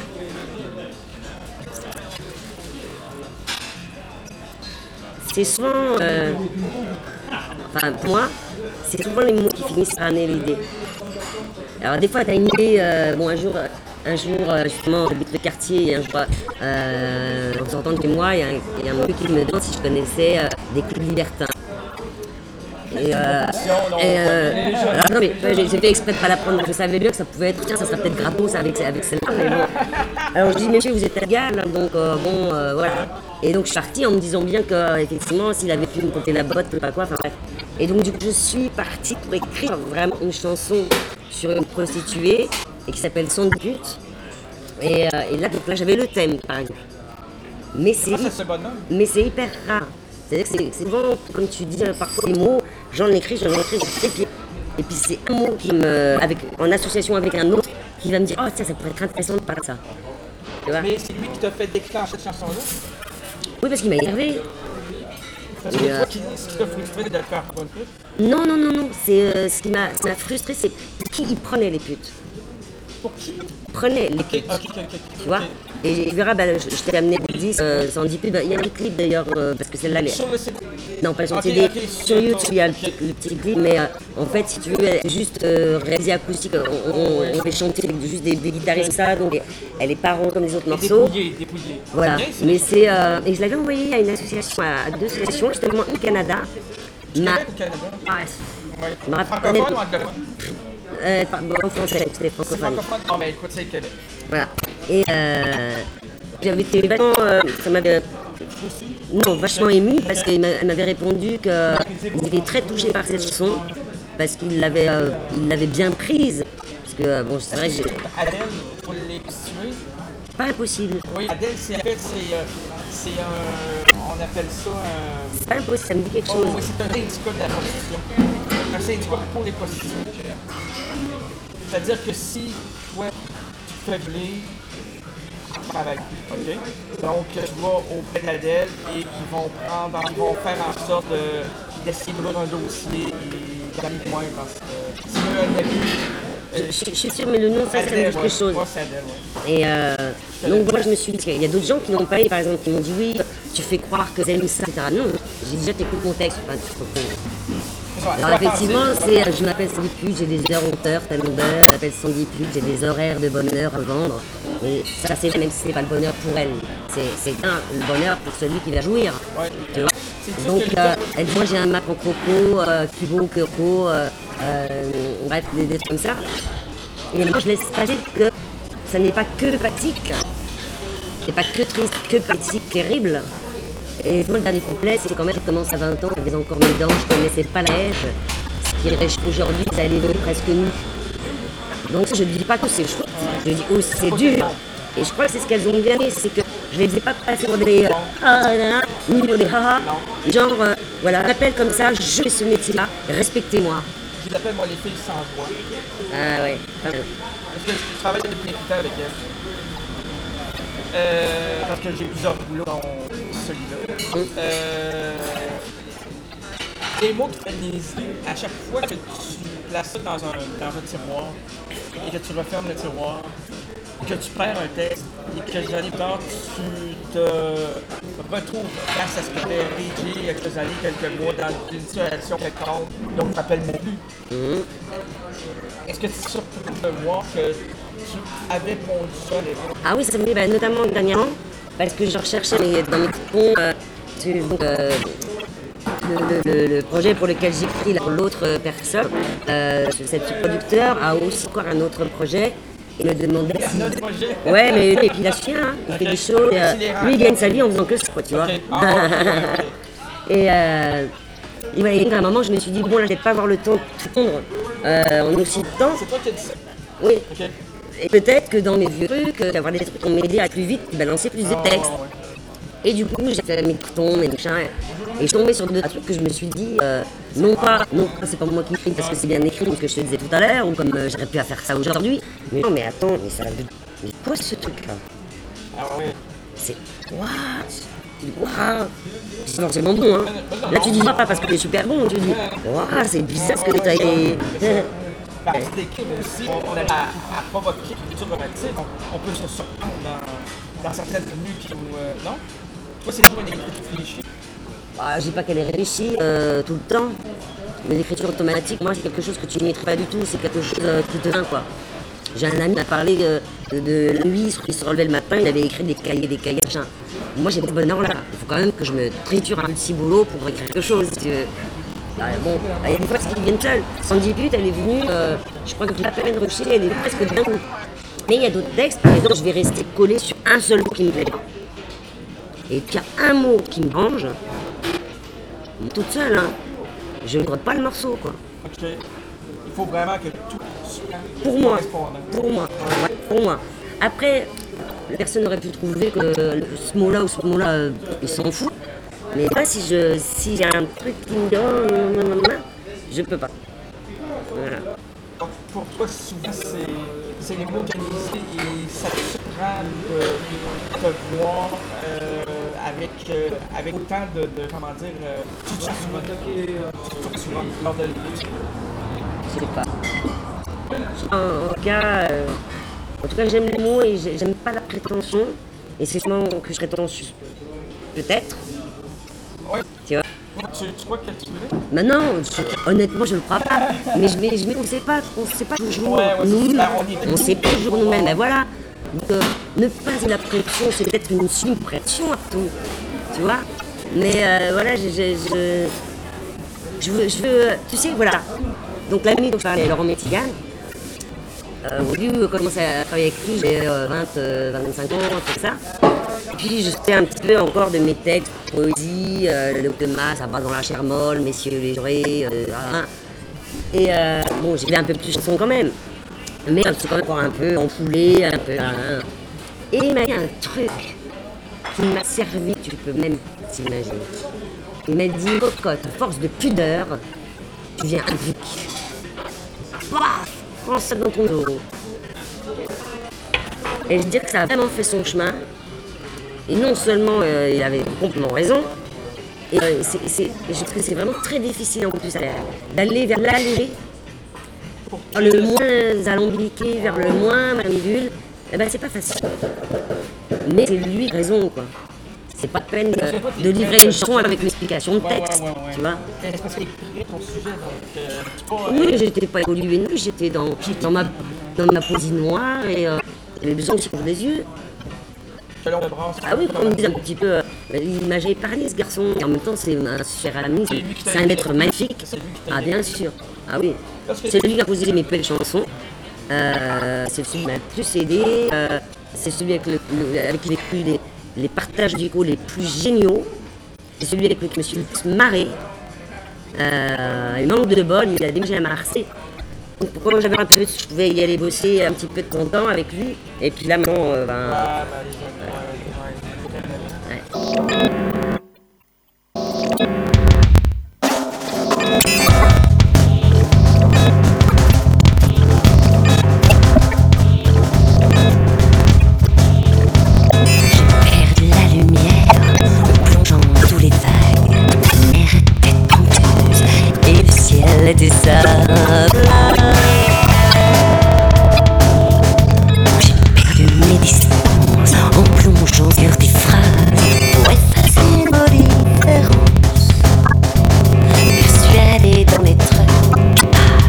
C'est souvent, euh, Enfin, pour moi, c'est souvent les mots qui finissent par amener l'idée. Alors, des fois, tu as une idée. Euh, bon, un jour, un jour euh, justement, j'habite le quartier, et un jour, euh, en sortant de chez moi, il y a un, il y a un monsieur qui me demande si je connaissais euh, des clips libertins. Et, euh, et euh, alors, non, mais ouais, j'ai j'ai fait exprès de pas la prendre. Je savais bien que ça pouvait être, tiens, ça serait peut-être gratos avec, avec celle-là. Mais bon. Alors, je dis, monsieur, vous êtes égal, donc euh, bon, euh, voilà. Et donc, je suis partie en me disant bien qu'effectivement, s'il avait pu me compter la botte, je sais pas quoi, enfin bref. Et donc, du coup, je suis partie pour écrire vraiment une chanson sur une prostituée et qui s'appelle Son de pute. Et, euh, et là, donc là, j'avais le thème, par exemple. Mais c'est, mais c'est hyper rare. C'est-à-dire que c'est, c'est souvent, comme tu dis, euh, parfois les mots, j'en écris, j'en écris, et puis, et puis c'est un mot qui me, avec, en association avec un autre, qui va me dire, oh tiens, ça pourrait être intéressant de parler de ça. Tu vois? Mais c'est lui qui t'a fait déclencher cette chanson-là? Oui, parce qu'il m'a énervé. Parce que c'est toi qui ce qui t'a frustré de le faire pour une pute? Non, non, non, non. C'est, euh, ce qui m'a, ce qui m'a frustré, c'est qui il prenait les putes. Pour qui? Prenait les putes. Ok, ok, ok. Tu vois? Et tu verras, bah, je, je t'ai amené des disques, euh, sans dix pubs. Il y a des clips d'ailleurs, euh, parce que celle-là, les... Sur le C D? Non, pas sur le Ok, C D. ok, Sur YouTube, sur- il y a le, petit- le petit clip, mais euh, en fait, si tu veux, elle est juste euh, réalisée acoustique. On, on, on fait chanter avec juste des, des guitaristes, ça, donc elle est pas ronde comme les autres morceaux. Dépouillé, dépouillé. Voilà. Bien, c'est Mais bien. c'est. Euh, et je l'avais envoyé à une association, à deux associations, justement, une au Canada. Ma... Québec ou Canada? Ah, Ouais. je me rappelle- Francophone ou anglophone? euh, par- bon, en français, c'était francophone. Francophone? Non, mais écoute, c'est Québec. Voilà. Et euh, j'avais été vachement. Euh, ça m'avait. Non, vachement ému parce qu'elle m'a- elle m'avait répondu qu'il était très touché par cette chanson parce qu'il l'avait euh, il l'avait bien prise. Parce que, euh, bon, c'est vrai que j'ai. Adèle, pour les prostituées? Pas impossible. Oui, Adèle, c'est en fait, c'est, euh, c'est un. On appelle ça un. C'est pas impossible, ça me dit quelque Oh, chose. oui, c'est un syndicat de la prostitution. Un syndicat pour les prostituées. C'est-à-dire que si toi, tu fais violer, tu travailles plus, OK? Donc, tu vas auprès d'Adèle et ils vont prendre, ils vont faire en sorte de, d'essayer d'ouvrir un dossier et d'aller moins parce que si eux, un abus, Je, je- je suis sûre, mais le nom, ça, ça me dit quelque chose. Ouais, c'est Adèle, ouais. Et euh, donc voilà, je me suis dit qu'il y a d'autres gens qui n'ont pas eu, par exemple, qui m'ont dit oui, tu fais croire que c'est ça, et cetera. Non, j'ai déjà t'écoutes mon texte. Enfin, tu comprends. Alors effectivement, c'est, euh, je m'appelle Sandy Pute, j'ai des heures honteurs, tellement d'heures, je m'appelle Sandy Pute, j'ai des horaires de bonheur à vendre. Et ça, c'est même si c'est pas le bonheur pour elle, c'est, c'est un, le bonheur pour celui qui va jouir. Tu vois. Donc, euh, elle dit, moi j'ai un Mac en croco, euh, qui vaut que co, euh, euh, bref, des, des trucs comme ça. Et moi je laisse passer que ça n'est pas que pathétique, c'est pas que triste, que pathétique, terrible. Et moi le dernier couplet, c'est quand même, je commence à vingt ans, j'avais encore mes dents, je connaissais pas la haine. Ce qui est riche aujourd'hui, ça allait devenir presque nu. Donc je ne dis pas que c'est chouette, je dis aussi c'est dur. Et je crois que c'est ce qu'elles ont bien aimé, c'est que je les ai pas passées pour des euh, ah, ah, ah, ni pour des haha. Genre, euh, voilà, un appel comme ça, je fais ce métier-là, respectez-moi. Je l'appelle, moi, les filles sans voix. Ah ouais, pas mal. Parce que je travaille depuis un temps avec elle. Euh, parce que j'ai plusieurs boulots dans celui-là. Euh, les mots qui prennent les idées, à chaque fois que tu places ça dans un, dans un tiroir et que tu refermes le tiroir, que tu perds un texte et que les années plus tard, tu te retrouves face à ce que tu as rédigé il y a quelques années, quelques mois, dans une situation quelconque, donc tu t'appelles mon but. Est-ce que tu es surpris de voir que tu avais pondu ça à l'époque? Ah oui, ça me dit, bah, notamment dernièrement, parce que je recherchais mes- dans mes coupons, euh, sur, donc, euh, le, le- le projet pour lequel j'écris là, pour l'autre personne, euh, cet producteur a aussi encore un autre projet. Il me demandait si... Notre projet? Ouais, mais et puis il a chien, hein, il fait des choses. et, euh, lui, il gagne sa vie en faisant que ça, quoi, tu vois. Ok. Ah, ouais, ouais, ouais. Et, euh, et voilà, et à un moment, je me suis dit, bon, là, je vais pas avoir le temps de tout pondre euh, en aussi de temps. C'est toi qui as dit ça? Oui. Ok. Et peut-être que dans mes vieux trucs, euh, d'avoir des trucs qui vont m'aider à plus vite, balancer plus de Ah, textes. ouais, ouais. Et du coup, j'ai fait mes cartons, mes machins, et je suis tombée sur deux trucs que je me suis dit, euh, non pas, non pas, c'est pas moi qui écris parce que c'est bien écrit, comme ce que je te disais tout à l'heure, ou comme euh, j'aurais pu à faire ça aujourd'hui. Mais non, mais attends, mais ça, mais quoi ce truc-là? Ah ouais. C'est what? Tu dis, waouh! C'est forcément bon, hein. Là, tu dis pas parce que t'es super bon, tu dis, waouh, c'est bizarre ce que t'as été. Parce que l'équipe aussi, on a à, à provoquer l'écriture romantique, on, on peut se surprendre dans, dans certaines tenues qui nous. Euh, non? Toi, c'est toujours une écriture cliché. bah, je dis pas qu'elle est réussie euh, tout le temps, mais l'écriture automatique, moi, c'est quelque chose que tu n'écris pas du tout, c'est quelque chose euh, qui te vient, quoi. J'ai un ami qui m'a parlé euh, de, de lui, il se relevait le matin, il avait écrit des cahiers, des cahiers, machin. Moi, j'ai pas bonheur là. Il faut quand même que je me triture un petit boulot pour écrire quelque chose. Si tu veux. Bah, bon, il y a des fois qui viennent seuls. Sandy Pute, elle est venue, euh, je crois que toute la peine Rocher, elle est presque d'un coup. Mais il y a d'autres textes, par exemple, je vais rester collé sur un seul mot qui me plaît pas. Et qu'il y a un mot qui me range, toute seule, hein, je ne crois pas le morceau, quoi. Ok. Il faut vraiment que tout soit Pour moi, correspondant. pour moi, ouais, pour moi. Après, personne n'aurait pu trouver que ce mot-là ou ce mot-là, euh, il s'en fout. Mais là, si je, si j'ai un truc qui me dit, oh, non, non, non, non, je peux pas. Voilà. Donc, pour toi, souvent, c'est, c'est les mots organisés et ça te prend de te voir euh, avec, euh, avec autant de, de comment dire, euh, tu te sens souvent, tu te sens souvent lors de l'écriture. Je sais pas. En, en tout cas, euh, en tout cas, j'aime les mots et j'ai- j'aime pas la prétention. Et c'est sûrement que je suis prétentieuse. Peut-être. Ouais. Tu vois. Tu, tu crois que tu veux? Mais non, je- honnêtement, je ne le crois pas. Mais je mais, je mais on ne sait pas, on sait pas toujours Ouais, ouais, nous. c'est ça, on est- On ne sait pas toujours nous-mêmes. Ben voilà. Donc, euh, ne pas avoir la pression, c'est peut-être une suppression à tout. Tu vois. Mais euh, voilà, je, je, je, je veux, je veux, tu sais, voilà. Donc l'ami dont je parlais, Laurent Métigan, euh, au début, quand j'ai commencé à travailler avec lui, j'ai euh, vingt, euh, vingt-cinq ans, tout ça. Puis je fais un petit peu encore de mes textes, poésie, euh, le de masse, ça va dans la chair molle, messieurs les jurés, euh, voilà. Et euh, bon, j'ai fait un peu plus de chansons quand même. Mais c'est quand même encore un peu enfoulé, un peu. Hein. Et il m'a dit un truc qui m'a servi, tu peux même t'imaginer. Il m'a dit, cocotte, à force de pudeur, tu viens impliqué. Paf, prends ça dans ton dos. Et je veux dire que ça a vraiment fait son chemin. Et non seulement euh, il avait complètement raison, et euh, c'est, c'est, je trouve que c'est vraiment très difficile en plus à- d'aller vers l'allégé, le moins alambiqué vers le moins manibule, eh ben c'est pas facile. Mais c'est lui qui a raison, quoi. C'est pas peine de, de livrer une chanson avec l'explication de texte, Ouais, ouais, ouais, ouais. tu vois. C'est parce qu'il écrit ton sujet, donc euh, c'est pas... Oui, j'étais pas évoluée, non, j'étais dans, dans, ma, dans ma poésie noire et euh, j'avais besoin aussi pour des yeux. Selon le brasse. Ah oui, comme on dit un petit peu, euh, il m'a jamais parlé ce garçon, et en même temps c'est un cher ami, c'est, c'est un être magnifique. Ah bien sûr, ah oui. C'est lui qui a composé mes belles chansons, euh, c'est celui qui m'a le plus aidé, euh, c'est celui avec, le, le- avec les, plus- les, les partages musicaux les plus géniaux, c'est celui avec lequel je me suis le plus marré. Euh, il manque de bol, il a déménagé à Marseille. Donc pourquoi j'avais un peu, je pouvais y aller bosser un petit peu de ton temps avec lui, et puis là maintenant, euh, ben, Ah, bah, les gens, ouais, ouais, ouais. Perdu la lumière, plongeant dans tous les vagues. La mer était penteuse et le ciel était sable. J'ai perdu mes distances en plongeant sur des phrases pour effacer nos différences. Persuadé d'en être capable.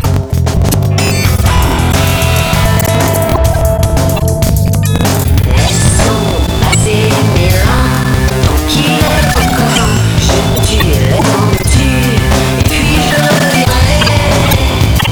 Laissons passer mes rangs, tranquille encore. Je tue le temps dur, et puis je reviendrai.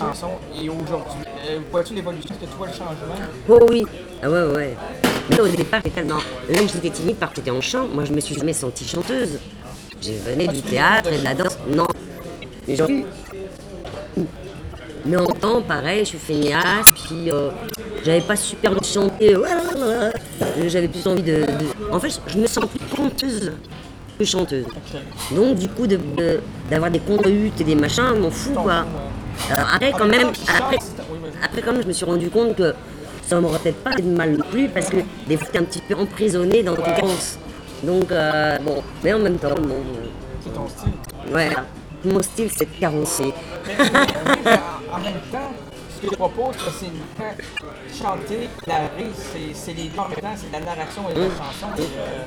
chansons et aujourd'hui? Euh, vois-tu l'évolution? Est-ce que tu vois le changement? Oh oui, ah ouais, ouais, ouais. Mais au départ, j'étais tellement... Là où j'étais timide parce que j'étais en chant, moi je me suis jamais sentie chanteuse. Je venais du théâtre et de la danse. Non. Mais j'en ai Mais en temps, pareil, je suis feignasse, puis euh, j'avais pas super envie de chanter. J'avais plus envie de, de... En fait, je me sens plus conteuse que chanteuse. Donc, du coup, de, de, d'avoir des contre-huttes et des machins, je m'en fous, quoi. Alors, après, quand même, après, après, quand même, je me suis rendu compte que ça m'aurait peut-être pas fait de mal non plus, parce que des fois, t'es un petit peu emprisonné dans tes carences. Donc, euh, bon, mais en même temps, bon. C'est ton style. Ouais, mon style, c'est de carencer. Mais, mais, mais, mais en, en même temps, ce que je propose, c'est une chanter, narrer, c'est, c'est les deux en même temps, c'est la narration et la chanson. Et, euh...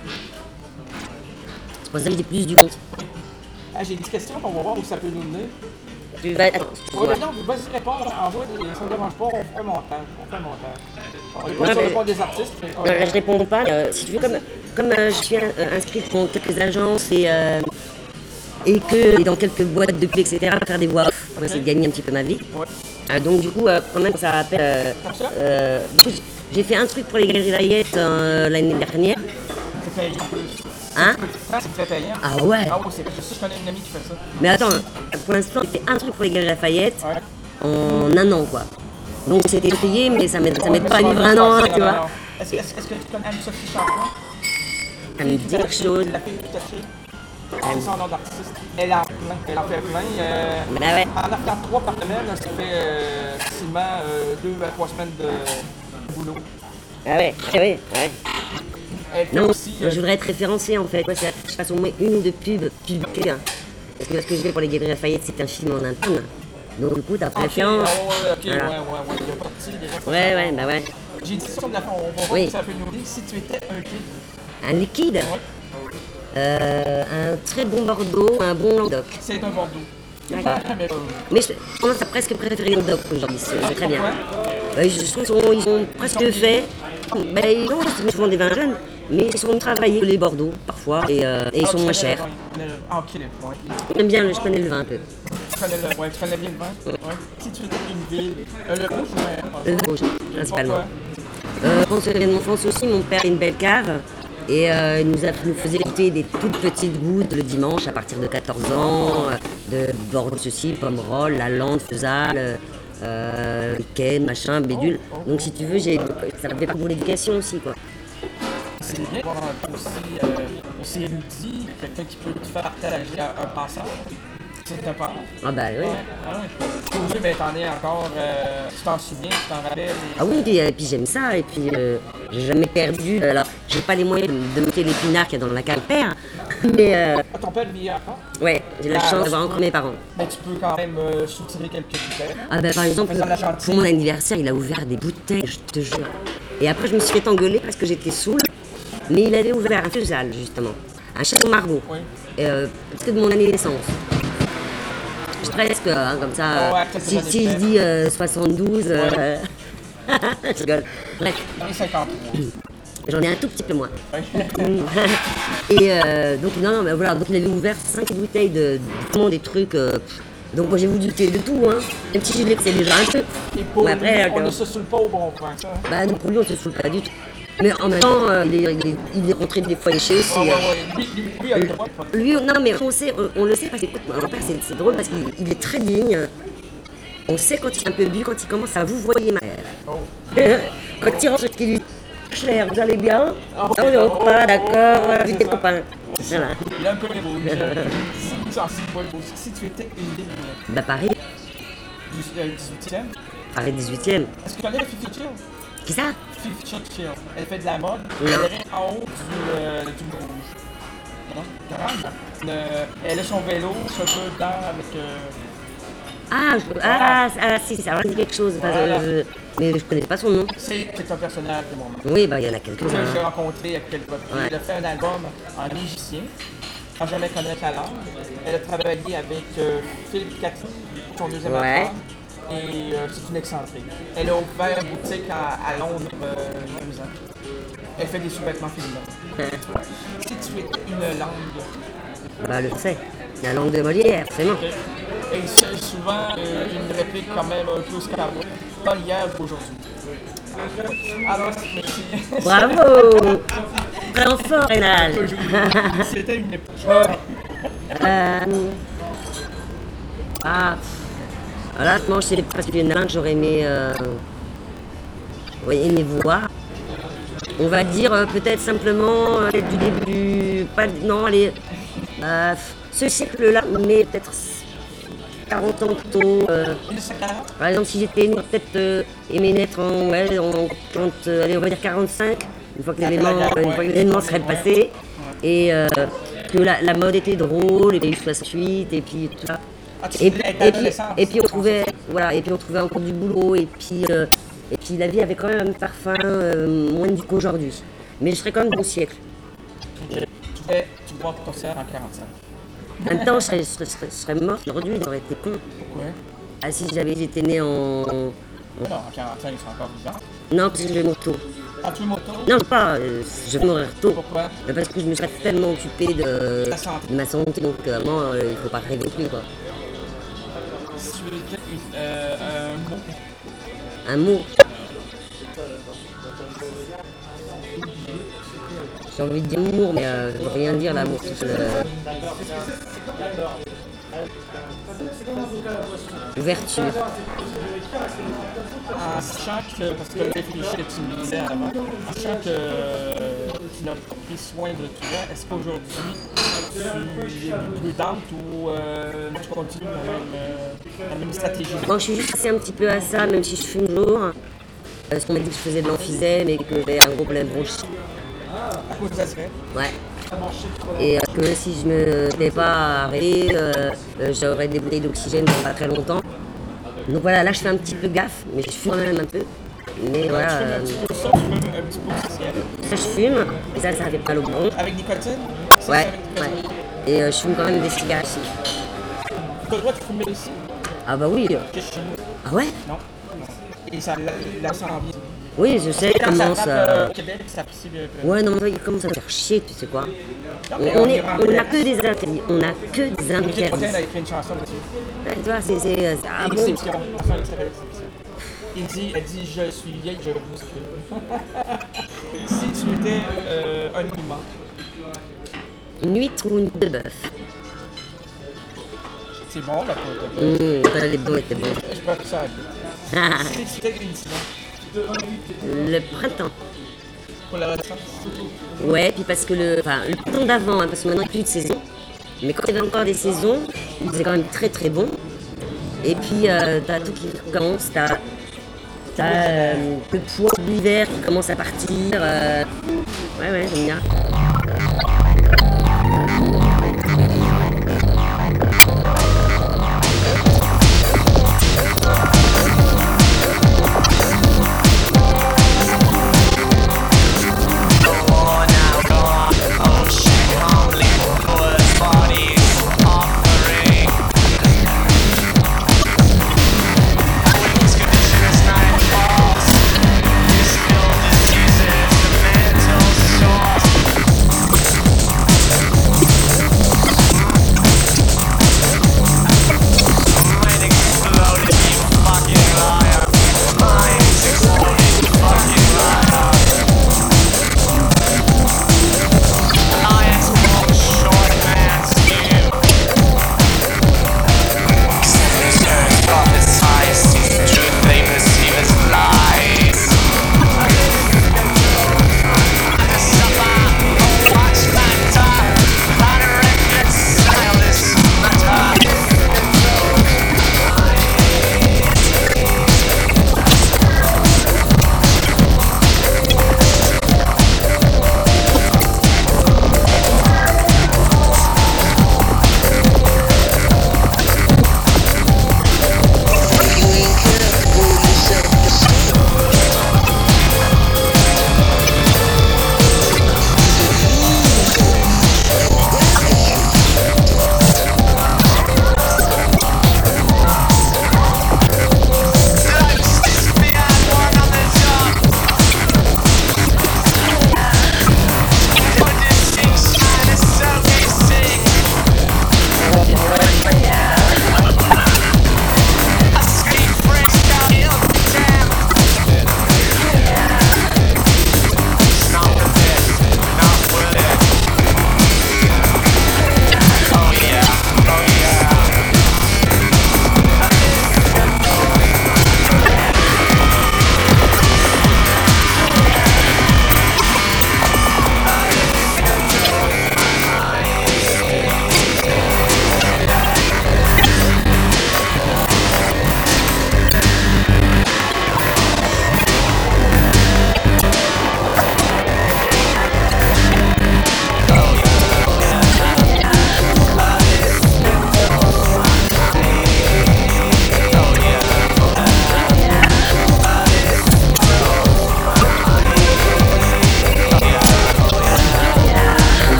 C'est pour ça que j'ai plus du compte. Ah, j'ai des questions, on va voir où ça peut nous mener. Tu vas... Attends, Oui, mais non, vas-y, réponds, envoie, ça ne dérange pas, on fait un montage. On fait un montage. On répond Ouais, sur mais- le compte des artistes. Mais... Euh, je réponds pas. Euh, si tu veux, comme, comme euh, je suis euh, inscrite dans quelques agences et, euh, et que et dans quelques boîtes de pub, et cetera, pour faire des voix off, pour essayer de gagner un petit peu ma vie. Ouais. Euh, donc du coup, euh, quand même, ça rappelle... Euh, euh, du coup, j'ai fait un truc pour les Galeries Lafayette euh, l'année dernière. C'est payant en plus. Hein? C'est très payant. Ah ouais. Ah oui, c'est ça, je connais une amie qui fait ça. Mais attends, pour l'instant, j'ai fait un truc pour les Galeries Lafayette Ouais. en un an, quoi. Donc c'était payé, mais ça m'aide, ça m'aide pas à vivre un an, hein, tu vois. Est-ce, est-ce, est-ce que tu connais Anne-Sophie Champlain? Ça me dit quelque chose. La fille touchée. C'est son nom d'artiste. Elle en plein. Elle en fait plein. Euh, Ben ouais. En en faisant trois par semaine, ça fait euh, facilement euh, deux à trois semaines de boulot. Ah ouais, ah ouais, ouais. Elle fait Non, aussi. moi, je voudrais être référencée en fait. Ouais, c'est que je fasse au moins une ou deux pubs publiques. Hein. Parce que ce que je fais pour les Galeries Lafayette, c'est un film en interne. Donc du coup, t'as Ok, préférence. oh, ouais, ok, Voilà. ouais, ouais, ouais. Il y a pas de style déjà. Ouais, ouais, bah ouais. J'ai dit ça sur de la fin. On va voir Oui. si ça peut nous dire. Si tu étais un kid. Un liquide, euh, un très bon Bordeaux, un bon Languedoc. C'est un Bordeaux. D'accord. Mais, euh, Mais je je commence à presque préférer le Languedoc aujourd'hui, c'est c'est très bien. Euh, je trouve qu'ils sont, ils sont presque faits. Ben, ils ont ils font des vins jeunes, mais ils sont travaillés les Bordeaux parfois et, euh, et ils sont moins chers. Ah, ok, ouais. J'aime bien, je connais le vin un peu. Tu connais, le, ouais, tu connais bien le vin? Ouais. Si tu étais une ville, euh, le rouge, ouais. Le vin rouge, principalement. Pourquoi? Euh, quand j'avais de mon enfance aussi, mon père a une belle cave et euh, il nous, a, nous faisait écouter des toutes petites gouttes le dimanche à partir de quatorze ans, euh, de Bordeaux, ceci, Pomerol, La Lande, Feuzal, euh, Ken, machin, Bédule. Donc si tu veux, j'ai, ça fait pas pour l'éducation aussi, quoi. C'est bien d'avoir un peu aussi, euh, aussi érudit, quelqu'un qui peut te faire partager un, un passage. C'est important. Ah bah oui. Ouais, ouais. Aujourd'hui, ben, t'en es encore, euh, tu t'en souviens, tu t'en rappelles. Et... Ah oui, et, euh, puis j'aime ça, et puis euh, j'ai jamais perdu. Alors, j'ai pas les moyens de, de monter l'épinard qu'il y a dans la cave père, mais euh, Ah, ton père vit encore? ouais, j'ai la Ah, chance ouais. d'avoir encore mes parents. Mais tu peux quand même euh, soutirer quelques bouteilles. Ah ben par exemple, Faisant de la gentille. pour mon anniversaire, il a ouvert des bouteilles, je te jure. Et après, je me suis fait engueuler parce que j'étais saoule, mais il avait ouvert un Feuzal, justement, un Château Margaux, Oui. euh, parce que de mon année de naissance. Je presque, hein, comme ça, Oh, ouais, euh, peut-être si, que j'en ai si je fait. dis euh, soixante-douze, euh, je rigole. Bref, Dans les cinquante-trois. j'en ai un tout petit peu moins. Ouais. Et euh, donc, non, non, mais voilà, donc il avait ouvert cinq bouteilles de, de vraiment des trucs. euh, pff. Donc, moi j'ai voulu goûter de tout, hein. Même si je l'ai c'est déjà un peu. Et pour Mais lui, après, on euh, ne se saoule pas au bon point, ça. Hein? bah, non, pour lui, on se fout pas du tout. Mais en même temps, euh, il, est, il, est, il est rentré des fois chez aussi. Ouais, ouais, euh. ouais. Lui, lui, lui a le droit de pas. Lui, non, mais on sait, on, on le sait parce que, écoute, mon père, c'est, c'est drôle parce qu'il il est très digne. On sait quand il est un peu bu, quand il commence à vous voyer ma mère. Quand il rentre, qu'il lui dit cher, vous allez bien? Ah oui, on pas, d'accord, vu tes copains. Voilà. Il a un peu révolu. Si, ça, c'est pas beau. Si tu étais une ville Bah, Paris, du euh, dix-huitième, Paris dix-huitième. est-ce que tu connais la Fifi Chill? Qui ça? Fifi Chill Chill. Elle fait de la mode. Non. Elle est en haut du, euh, du rouge. Non? Grave. Le- Elle a son vélo, cheveux blancs avec. Euh, Ah, je- ah, ah, si, ça me dit quelque chose. parce que Voilà. je- mais je connais pas son nom. c'est c'est un personnage de moment. Oui, bah, il y en a Que quelques-uns. j'ai hein. rencontré il y a quelques fois. Ouais. Elle a fait un album en légicien, sans jamais connaître la langue. Elle a travaillé avec euh, Philippe Cathy pour son deuxième Ouais. album. Et euh, c'est une excentrique. Elle a ouvert une boutique à, à Londres euh, il y a deux ans. Elle fait des sous-vêtements féminins. Si tu étais une langue, Bah, le fait. La langue de Molière, c'est bon. Et c'est souvent euh, une réplique quand même un peu scabreuse, pas hier qu'aujourd'hui. Alors, merci. Bravo! Vraiment fort, Rénal. C'était une époque. Euh... Ah, voilà, non, je sais pas parce qu'il y en a un que j'aurais aimé, euh... ouais, aimé voir. On va dire euh, peut-être simplement euh, du début, pas non, allez, euh, ce siècle-là, mais peut-être quarante ans plus tôt. Euh, par exemple, si j'étais né, peut-être euh, aimé naître en, ouais, en quarante, euh, allez, on va dire quarante-cinq, une fois que l'événement, euh, une fois que l'événement serait passé, et euh, que la, la mode était drôle, et puis soixante-huit, et puis tout ça. Et, et, puis, et puis on trouvait, voilà, et puis on trouvait encore du boulot, et puis, euh, et puis la vie avait quand même un parfum euh, moins du qu'aujourd'hui. Mais je serais quand même de bon siècle. Tu fais, tu vois ton concert en quarante-cinq. En même temps, je serais, je serais, je serais, je serais morte aujourd'hui, j'aurais été con. Pourquoi? Ah si j'avais été né en... en... Non, en quarante-cinq, ils sont encore vivants. Non, parce que je vais mourir tôt. Ah, tu es moto? Non, pas, euh, je vais mourir tôt. Pourquoi? Mais parce que je me serais tellement occupé de, de ma santé, donc euh, moi, euh, il faut pas rêver plus, quoi. Si tu veux dire euh, un mot. Un mot. J'ai envie de dire amour, mais euh, je veux rien dire l'amour. Euh... Ouverture. En sachant que, parce que réfléchir, tu me disais avant, en sachant que euh, tu n'as pas pris soin de toi, est-ce qu'aujourd'hui tu es prudente ou euh, tu continues la même, euh, la même stratégie? Bon, je suis juste passée un petit peu à ça, même si je fume toujours. Parce qu'on m'a dit que je faisais de l'emphysème et que j'avais un gros problème bronchique. À cause de la cigarette? Ouais. Et euh, que si je me n'étais pas arrêté, euh, euh, j'aurais des bouteilles d'oxygène dans pas très longtemps. Donc voilà, là je fais un petit peu gaffe, mais je fume quand même un peu. Mais voilà. Tu fumes un Euh, petit peu ça, tu fumes un petit peu de cigarette. ça je fume, et ça, ça fait mal au bronche. Avec nicotine? Ça, Ouais, c'est avec nicotine. ouais. Et euh, je fume quand même des cigarettes ici. Tu as le droit de fumer ici? Ah bah oui. Que chez nous? Ah ouais? Non. Et ça la, la sent bien. Oui, je sais Quand ça comment frappe ça... euh, au Québec, ça possible. Euh, Ouais, non, mais il commence à me faire chier, tu sais quoi. non, On, mais on est est, rentré on a là. que des interdits, on a que des J'ai interdits. Potin a écrit une chanson là-dessus. Ouais, tu vois, c'est... c'est euh, ah bon. Exception. Enfin, l'exception. Il dit, elle dit, je suis vieille, je bouscule. Si tu étais euh, un aliment, Une huître ou une de bœuf? c'est bon la peau de bœuf. Mmh, quand les beaux étaient bons. Je peux ça. Si tu étais une saison Le printemps. pour la renaissance. Ouais, puis parce que le... Enfin, le printemps d'avant, hein, parce que maintenant il n'y a plus de saison. Mais quand il y avait encore des saisons, il faisait quand même très très bon. Et puis, euh, t'as tout qui commence, t'as... T'as euh, le poids de l'hiver qui commence à partir. Euh... Ouais, ouais, j'aime bien. Still diseases, the mental source.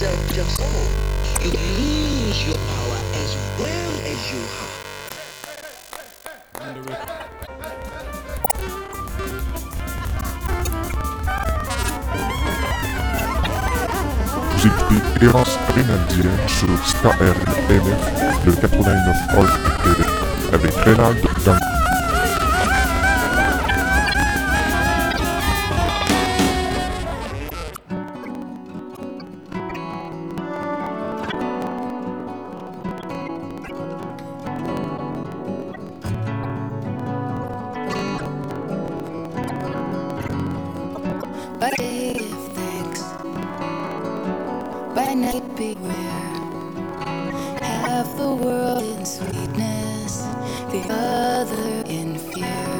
yourself your soul, you lose your power as well as your heart. Vous écoutez Errance Rénaldienne sur K R L F, le quatre-vingt-neuf Alt Québec, avec Rénald dans By day give thanks, by night beware. Half the world in sweetness, the other in fear.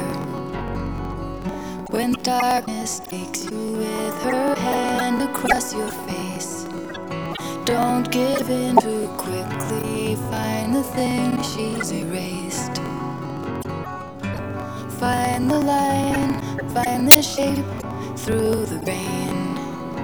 When darkness takes you with her hand across your face, don't give in too quickly, find the thing she's erased. Find the line, find the shape through the rain.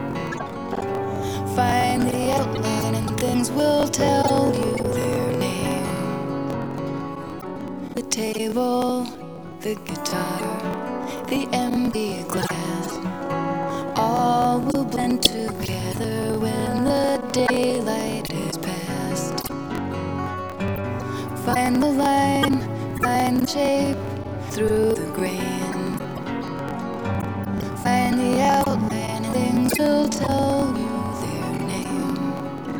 Find the outline and things will tell you their name. The table, the guitar, the empty glass, all will blend together when the daylight is past. Find the line, find the shape through the grain. Find the outline and things will tell you their name.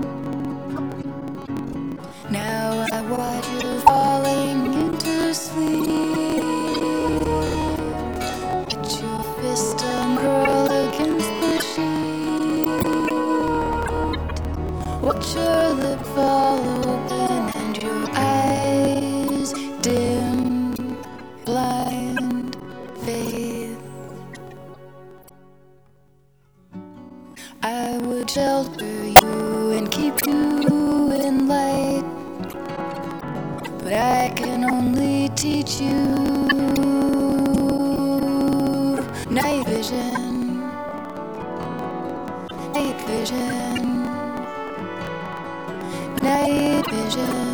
Now I watch you falling into sleep. Let your fist uncurl against the sheet. Watch your lip fall open and your eyes dim, blind faith. I would shelter you and keep you in light, but I can only teach you night vision, night vision, night vision.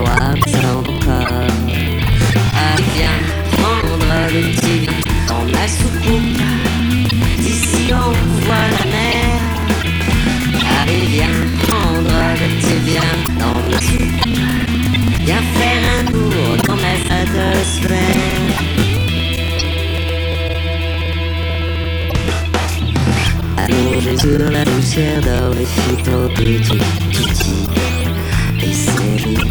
savoir ça encore. Allez viens prendre le petit dans ma soucoupe. D'ici on voit la mer. Allez viens prendre le petit bien dans ma soucoupe. Viens faire un tour dans ma stratosphère. Allongé sur la poussière d'or, les filles trop petites, tutti et serrées.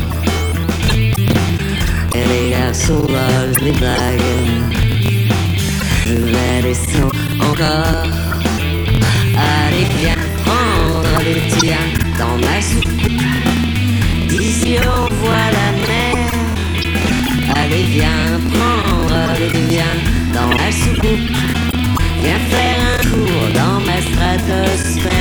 Et les garçons volent les blagues. Je vais descendre encore. Allez viens prendre le tien dans ma soucoupe. D'ici on voit la mer. Allez viens prendre le tien dans ma soucoupe. Viens faire un tour dans ma stratosphère.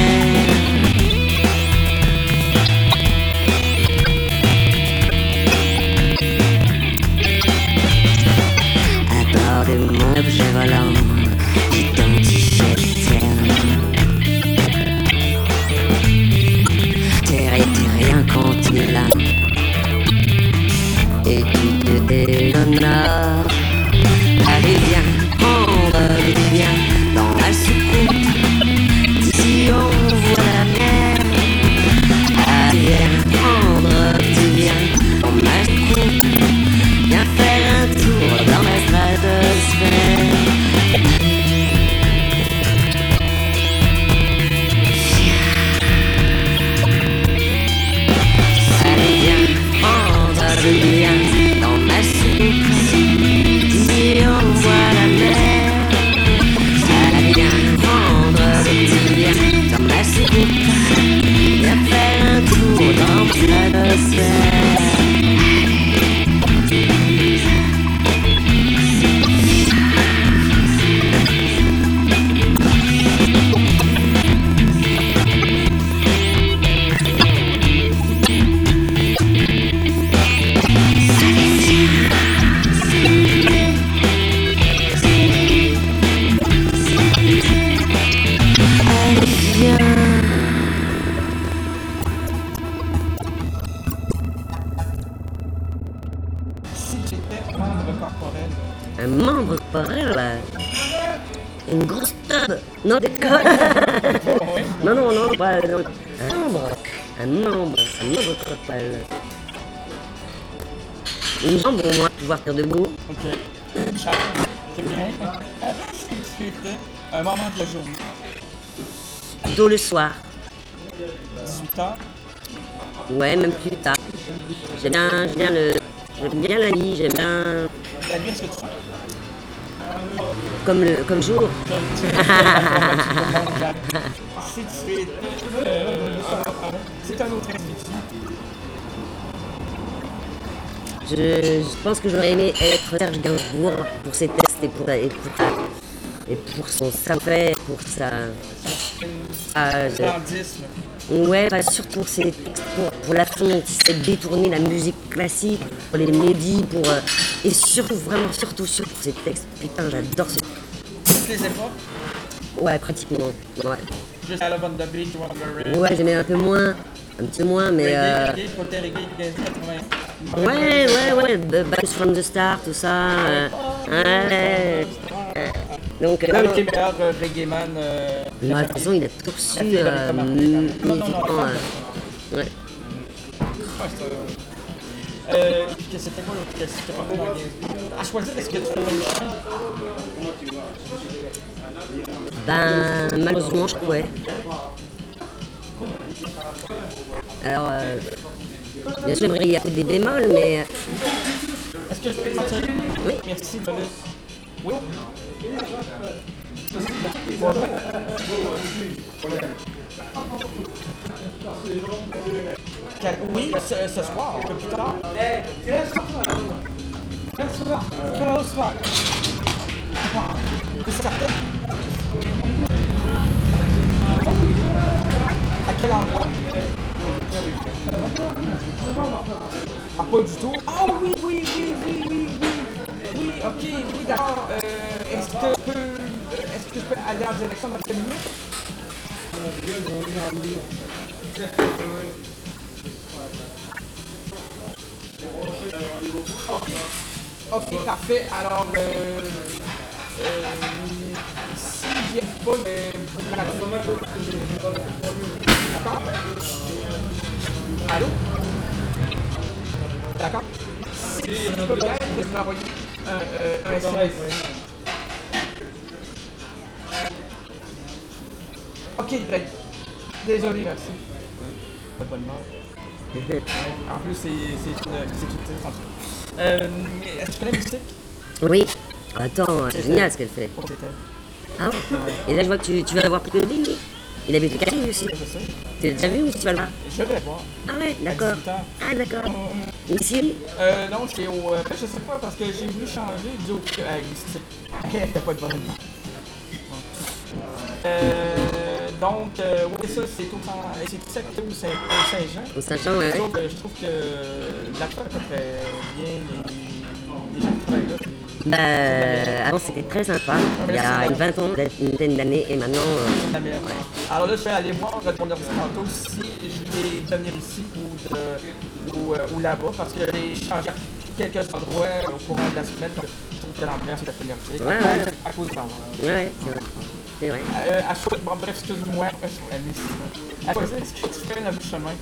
À bord de mon objet volant, j'identifie les terres. Terre était rien quand tu es là. Et tu te déshonores. Allez viens prendre le bien dans ma soucoupe. D'ici on voit la mer. Allez viens prendre le bien dans ma soucoupe. Viens faire un tour dans ma stratosphère. Allez viens prendre le bien dans ma soucoupe. D'ici on voit la mer. Allez viens prendre le petit bien dans ma soucoupe. Viens faire un tour dans ma stratosphère. Un membre corporel, là. Une grosse tube. Non, déconne. Non, non, non, pas non. Un membre. Un membre. Un membre corporel. Une jambe au moins, pouvoir faire debout. Ok. Charles, c'est bien. C'était un moment de la journée. Tôt le soir. dix-huit heures. Ouais, même plus tard. J'aime bien, j'aime bien le... J'aime bien la nuit, j'aime bien... La nuit, est-ce que tu fais? Comme le... comme jour. Si tu fais... Euh, c'est un autre individu. Je, je pense que j'aurais aimé être Serge Gainsbourg pour ses textes et pour, et pour, et pour son savoir-faire, pour sa... sa Grandisme. Ouais, bah, surtout pour ses textes, pour, pour la façon dont il sait détourner la musique classique, pour les mélodies, pour... Euh, et surtout, vraiment, surtout, surtout pour ses textes. Putain, j'adore ce... Toutes les époques? Ouais, pratiquement, ouais. Juste à la bande de beat, Wonder Ouais, j'aimais un peu moins, un petit moins, mais... Euh... Reggae, côté reggae des années quatre-vingts. Ouais, ouais, ouais, Back from the Start, tout ça. Euh, ouais, euh, donc, Là, euh, le meilleur euh, reggae man. Euh, de toute façon, il a tout reçu euh, magnifiquement. Euh, ouais. Euh, que c'était quoi l'autre question? C'était pas vraiment bien. À choisir, est-ce que tu fais le chien? Ben, malheureusement, je pouvais. Alors, euh, bien sûr, j'aimerais y avoir des bémols, mais... euh, Est-ce que je peux partir? Oui. Merci, Paulus. Oui. Quel- Oui, ce, ce soir, un peu plus tard. Quel soir? Quel soir? C'est certain? À quel endroit? Ah, pas du tout. Ah oui, oui, oui, oui, oui, oui. Oui, ok, oui, d'accord. Euh, est-ce que je peux, est-ce que je peux aller en direction de la minute? Ok, parfait. Alors, euh, euh, si j'ai pas de... D'accord? Allô? D'accord? Si tu peux bien, je vais m'envoyer un, euh, un S M S. Ok, Drake. Désolé, merci. Pas de bonne mort. En plus, c'est c'est une exécutive. Euh, Est-ce que tu connais Mystique? Oui. Attends, c'est génial ce qu'elle fait. Oh, c'était. Ah ouais. Et là, je vois que tu, tu vas avoir plus de lui. Il habite le quartier aussi. Je sais. Tu l'as déjà vu ou tu vas le voir? Je vais voir. Ah ouais, d'accord. Ah d'accord. Ici? Euh, non, j'étais au... Euh, je sais pas, parce que j'ai voulu changer du au... Euh, Mystique. T'as pas de bonne mort. Euh... Donc, euh, oui, ça, c'est au Saint- c'est au Saint-Jean. Au Saint-Jean, ouais. Sauf que je trouve que l'acteur fait bien les, les gens qui travaillent là. Bah, avant c'était très sympa, il y a une vingtaine, une vingtaine d'années, et maintenant... Euh, ouais. Alors là, je vais aller voir ton ordinateur si je vais venir ici ou, de, ou, euh, ou là-bas, parce que j'ai changé quelques endroits au courant de la semaine. Je trouve que l'ambiance est assez énergique. Ouais, ouais. À cause de ça. Ouais, c'est vrai. C'est vrai. Euh, à chaque... Bon, bref, excuse-moi. À quoi est-ce que tu fais le chemin?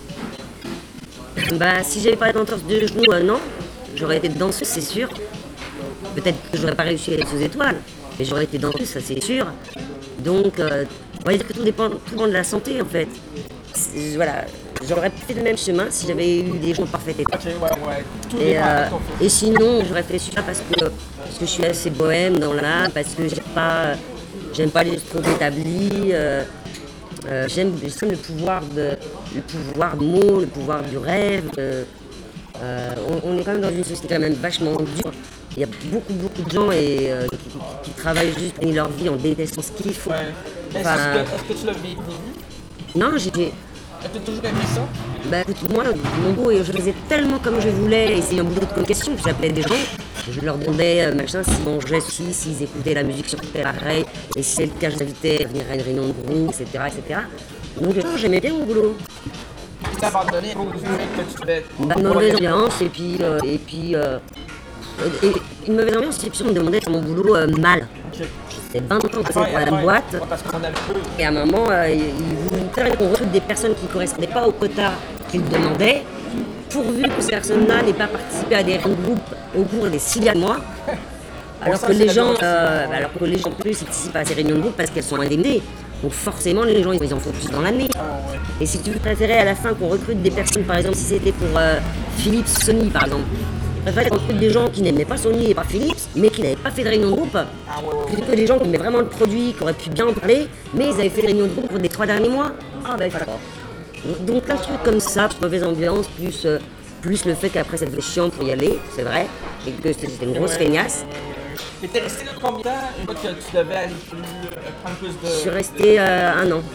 Bah, si j'avais pas d'entorse de genou, euh, non. J'aurais été danseuse, c'est sûr. Peut-être que j'aurais pas réussi à être sous étoile, mais j'aurais été danseuse, ça c'est sûr. Donc, euh, on va dire que tout dépend, tout dépend de la santé en fait. C'est- Voilà, j'aurais fait le même chemin si j'avais eu des gens en parfait état. Ok, ouais, ouais. Tout Et, dépend euh, de ton fait. et sinon, j'aurais fait celui-là parce que, parce que je suis assez bohème dans l'art, parce que j'aime pas, j'aime pas les trop établis. Euh, euh, j'aime, j'aime le pouvoir de, le pouvoir du mot, le pouvoir du rêve. Euh, euh, on, on est quand même dans une société quand même vachement dure. Il y a beaucoup, beaucoup de gens et, euh, qui, qui travaillent juste pour gagner leur vie en détestant ce qu'ils font. Ouais. Est-ce Enfin, que, est-ce que tu l'as vu? non, j'ai... Est-ce que tu as toujours aimé ça? Bah écoute, moi, mon boulot, je faisais tellement comme je voulais, et c'est un boulot de communication, puis j'appelais des gens, je leur demandais, euh, machin, s'ils mangeaient ceci, s'ils écoutaient la musique sur tel appareil, et si c'est le cas, je les invitais à venir à une réunion de groupe, et cetera, et cetera. Donc non, j'aimais bien mon boulot. Tu t'es abandonné à cause du fait que tu devais... Bah, une mauvaise ambiance, et puis... Euh, et puis euh, et, et une mauvaise ambiance, et puis on me demandait sur mon boulot euh, mal. C'était vingt ans que c'était pour la même boîte. Parce qu'on avait peu. Et à un moment, euh, ils voulaient qu'on recrute des personnes qui ne correspondaient pas au quota qu'ils demandaient, pourvu que ces personnes-là n'aient pas participé à des réunions de groupe au cours des six derniers mois. Alors que les gens, euh, alors que les gens plus ils participent à ces réunions de groupe parce qu'elles sont indemnées. Donc forcément, les gens, ils en font plus dans l'année. Et si tu préférais à la fin qu'on recrute des personnes, par exemple, si c'était pour euh, Philips, Sony, par exemple, je préférais qu'on recrute des gens qui n'aimaient pas Sony et pas Philips, mais qui n'avaient pas fait de réunion de groupe, plutôt que des gens qui aimaient vraiment le produit, qui auraient pu bien en parler, mais ils avaient fait des réunions de groupe pour les trois derniers mois. Ah ben d'accord. Donc plein de trucs comme ça, mauvaise ambiance, plus, euh, plus le fait qu'après ça devait chiant pour y aller, c'est vrai, et que c'était une grosse feignasse. Et t'es resté là combien de temps une fois que tu devais aller plus, euh, prendre plus de... Je suis resté euh, un an.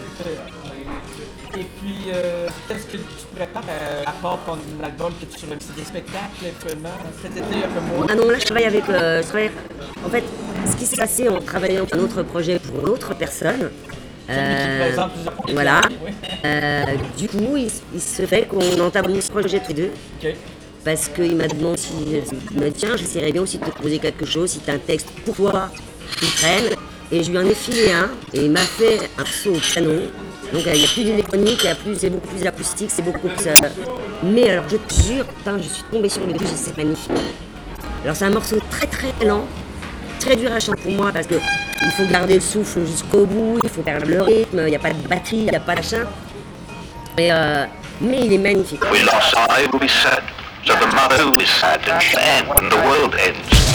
Et puis, euh, qu'est-ce que tu prépares euh, à part ton album que tu remixes des spectacles actuellement? Cet été, un peu moins? Ah non, là je travaille avec... Euh, je travaille... En fait, ce qui s'est passé en travaillant sur un autre projet pour une autre personne, euh, voilà. Euh, du coup, il, il se fait qu'on entame ce projet tous les deux. Okay. Parce qu'il m'a demandé si... Il m'a dit, tiens, j'essaierais bien aussi de te proposer quelque chose, si tu as un texte pour toi qui traîne. Et je lui en ai filé un, et il m'a fait un saut au piano. Donc il n'y a plus d'électronique, il y a plus, c'est beaucoup plus acoustique, c'est beaucoup plus... Euh... Mais alors je te jure, putain, je suis tombée sur le début, c'est magnifique. Alors c'est un morceau très très lent, très dur à chanter pour moi parce que il faut garder le souffle jusqu'au bout, il faut perdre le rythme, il n'y a pas de batterie, il n'y a pas d'achin. Mais, euh, mais il est magnifique. We lost our only son, so the mother is sad and sad when the world ends.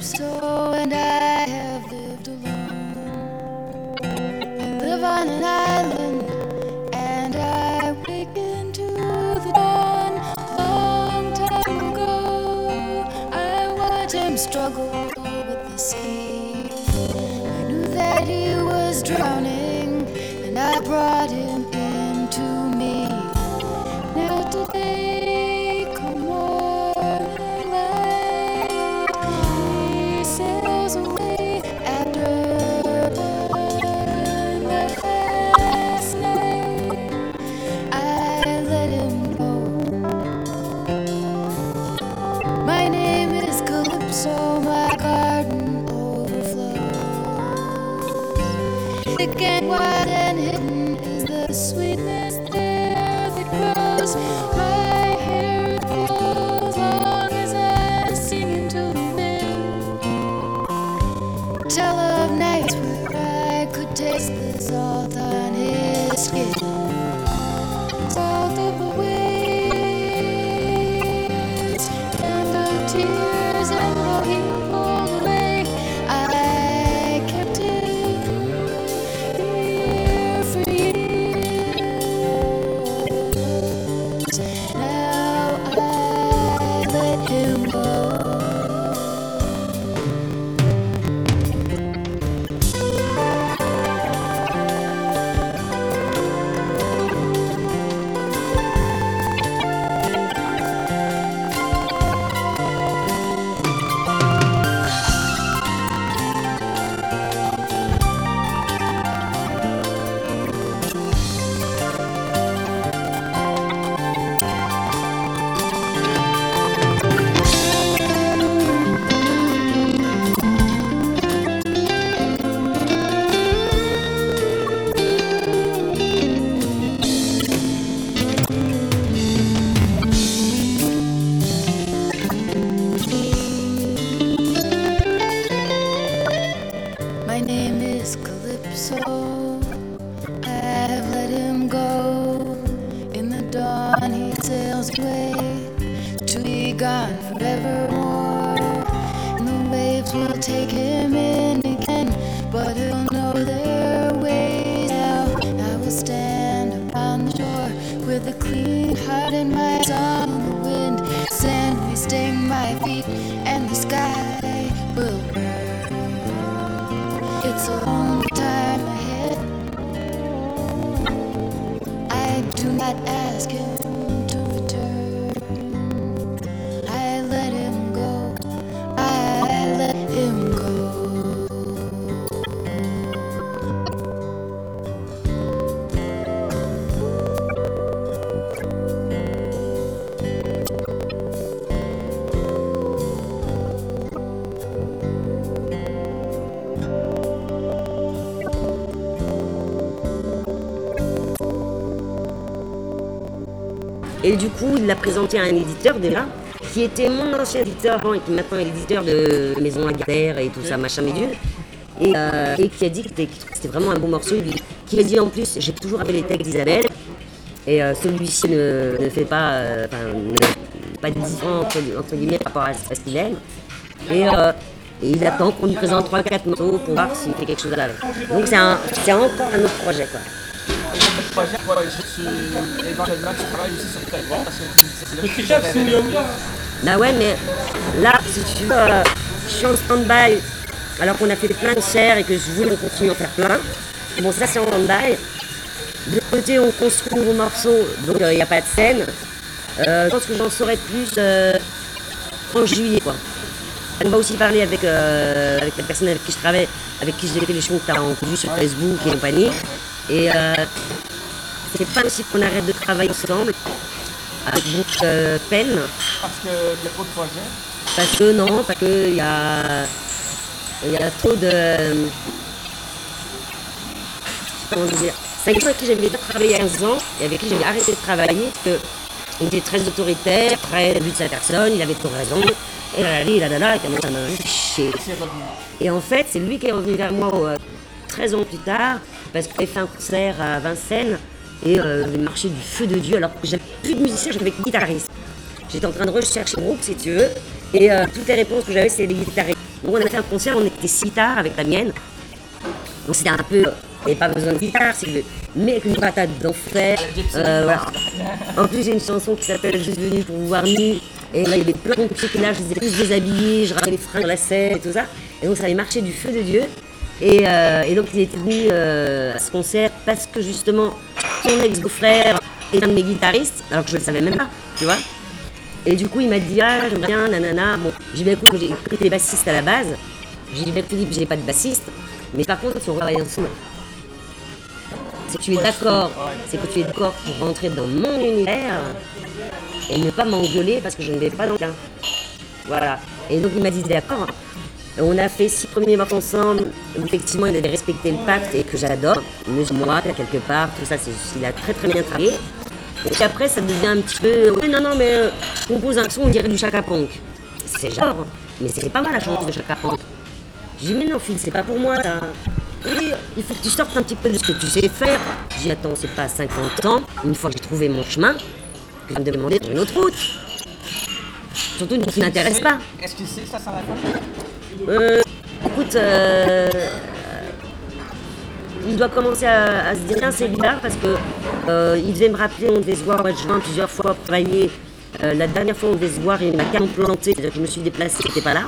calypso, and I have lived alone. I live on an island, and I wake into the dawn. Long time ago, I watched him struggle with the sea. I knew that he was drowning, and I brought him into me. Now today, come on, light. He sails away after the last night. I let him go. My name is Calypso, my garden overflows. Thick and wide and hidden is the sweetness there that grows. My hair grows long as I sing into the wind. Tell of nights where I could taste the salt on his skin. Salt of the waves and the tears and how he pulled away. I kept him here for years. Now I let him go. My name is Calypso. I've let him go. In the dawn he sails away to be gone forevermore. And the waves will take him in again, but he'll know their ways now. I will stand upon the shore with a clean heart and my song in the wind. Sand may sting my feet and the sky will burn. It's a long time ahead. I do not ask him to return. I let him go. I let him go. Et du coup, il l'a présenté à un éditeur déjà, qui était mon ancien éditeur avant et qui maintenant est l'éditeur de Maison Lagardère et tout ça, machin médule. Et, euh, et qui a dit que c'était, qu'il trouvait que c'était vraiment un beau morceau. Il, qui a dit en plus, j'ai toujours appelé les textes d'Isabelle. Et euh, celui-ci ne, ne fait pas, euh, enfin, ne- pas différent entre, entre guillemets par rapport à, à ce qu'il aime. Et, euh, et il attend qu'on lui présente trois quatre morceaux pour voir s'il fait quelque chose à la Donc c'est, un, c'est encore un autre projet, quoi. Le projet, ouais, tu, éventuellement, tu travailles aussi sur tes voix parce que c'est là. Bah ouais, mais là, si tu veux, euh, je suis en stand-by alors qu'on a fait plein de concerts et que je voulais continuer à en faire plein. Bon, ça c'est en stand-by. De l'autre côté, on construit de nouveaux morceaux, donc il euh, n'y a pas de scène. Euh, je pense que j'en saurai plus euh, en juillet, quoi. On va aussi parler avec, euh, avec la personne avec qui je travaille, avec qui j'ai fait les shows que tu as entendu sur Facebook et compagnie. Et euh, c'est pas possible qu'on arrête de travailler ensemble avec beaucoup de peine. Parce qu'il y a trop de projets. Parce que non, parce qu'il y a, il y a trop de... Comment dire? C'est quelqu'un avec qui j'avais déjà travaillé il y a quinze ans et avec qui j'avais arrêté de travailler parce qu'il était très autoritaire, très vu de sa personne, il avait trop raison. Et là, là, là, là, là, et puis ça m'a fait chier. Et en fait, c'est lui qui est revenu vers moi euh, treize ans plus tard, parce qu'il avait fait un concert à Vincennes, et euh, le marché du feu de Dieu, alors que j'avais plus de musiciens, j'avais que guitariste. J'étais en train de rechercher le groupe, si tu veux, et euh, toutes les réponses que j'avais, c'était des guitaristes. Donc on a fait un concert, on était six guitares avec la mienne. Donc c'était un peu, il n'y avait pas besoin de guitare, c'est le... mais avec une patate d'enfer. Euh, voilà. En plus j'ai une chanson qui s'appelle Juste venu pour vous voir nu. Et là il y avait plein de petits qui là, je les ai tous déshabillés, je ramenais les fringues sur la scène et tout ça. Et donc ça avait marché du feu de Dieu. Et, euh, et donc il était venu euh, à ce concert parce que justement son ex-beau-frère est un de mes guitaristes, alors que je ne le savais même pas, tu vois. Et du coup il m'a dit ah j'aimerais bien nanana. Bon, j'ai dit bah écoute, j'ai été bassiste à la base. J'ai dit bah Philippe, j'ai pas de bassiste, mais par contre si on travaille ensemble, c'est que tu es d'accord, c'est que tu es d'accord pour rentrer dans mon univers et ne pas m'engueuler parce que je ne vais pas dans le cas. Voilà. Et donc il m'a dit d'accord. On a fait six premiers morceaux ensemble, où effectivement il avait respecté le pacte et que j'adore. Mais moi, quelque part, tout ça, c'est, il a très très bien travaillé. Et puis après, ça devient un petit peu. Oui, non, non, mais euh, je compose un son, on dirait du Chaka Ponk. C'est genre, mais c'est pas mal la chanson de Chaka Ponk. J'ai dit, mais non, Phil, c'est pas pour moi, là. Oui, il faut que tu sortes un petit peu de ce que tu sais faire. J'ai dit, attends, c'est pas à cinquante ans, une fois que j'ai trouvé mon chemin, que je vais me demander pour une autre route. Surtout une route qui n'intéresse pas. Est-ce qu'il sait que ça s'en va faire? Euh, écoute, euh, il doit commencer à, à se dire, tiens, c'est bizarre parce que euh, il devait me rappeler, on devait se voir au mois de juin plusieurs fois pour travailler. Euh, la dernière fois, on devait se voir, il m'a carrément planté, c'est-à-dire que je me suis déplacée, j'étais pas là.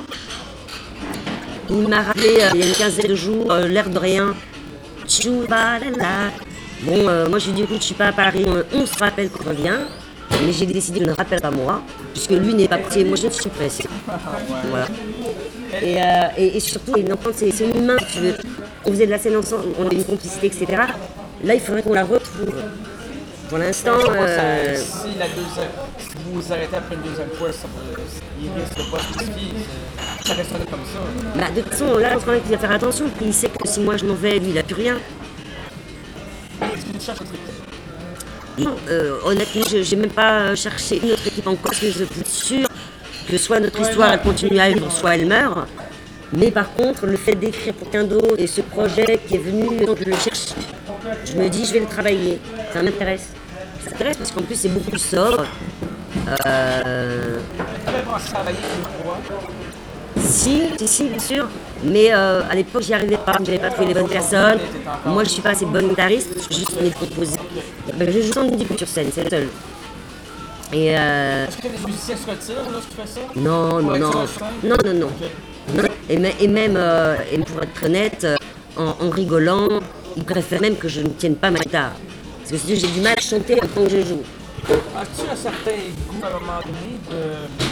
Il m'a rappelé euh, il y a une quinzaine de jours, euh, l'air de rien. Tchou, ba, la, la. Bon, euh, moi je lui ai dit, écoute, je suis pas à Paris, on, on se rappelle qu'on revient. Mais j'ai décidé de ne rappelle pas moi, puisque lui n'est pas pressé, moi je suis pressé. Voilà. Et, euh, et, et surtout, c'est, c'est une humain, si tu veux. On faisait de la scène ensemble, on avait une complicité, et cetera. Là, il faudrait qu'on la retrouve. Pour l'instant. Euh... Si la deuxième, si vous vous arrêtez après une deuxième fois, ça, il risque de pas se justifier. Ça resterait comme ça. Bah, de toute façon, là, je crois qu'il va faire attention. Il sait que si moi je m'en vais, lui, il n'a plus rien. Est-ce que tu cherches autre équipe? Non, euh, honnêtement, je n'ai même pas cherché une autre équipe encore, parce que je suis plus sûre que soit notre histoire elle continue à vivre, soit elle meurt. Mais par contre, le fait d'écrire pour quelqu'un d'autre et ce projet qui est venu, donc je le cherche, je me dis je vais le travailler, ça m'intéresse. Ça m'intéresse parce qu'en plus c'est beaucoup plus sobre. Euh... Tu avais pensé travailler une fois? Si, si, si, bien sûr. Mais euh, à l'époque, j'y arrivais pas, j'avais pas trouvé les bonnes personnes. Moi, je suis pas assez bonne guitariste, je suis juste une proposée. Ben, je joue sans musique sur scène, c'est le seul. Et euh... Est-ce que les musiciens se retirent lorsque tu fais ça? Non, non, non. Non, non, non. non. Et, m- et même, euh, et pour être honnête, euh, en, en rigolant, ils préfèrent même que je ne tienne pas ma guitare. Parce que sinon, j'ai du mal à chanter quand je joue. As-tu un certain goût à un moment donné de,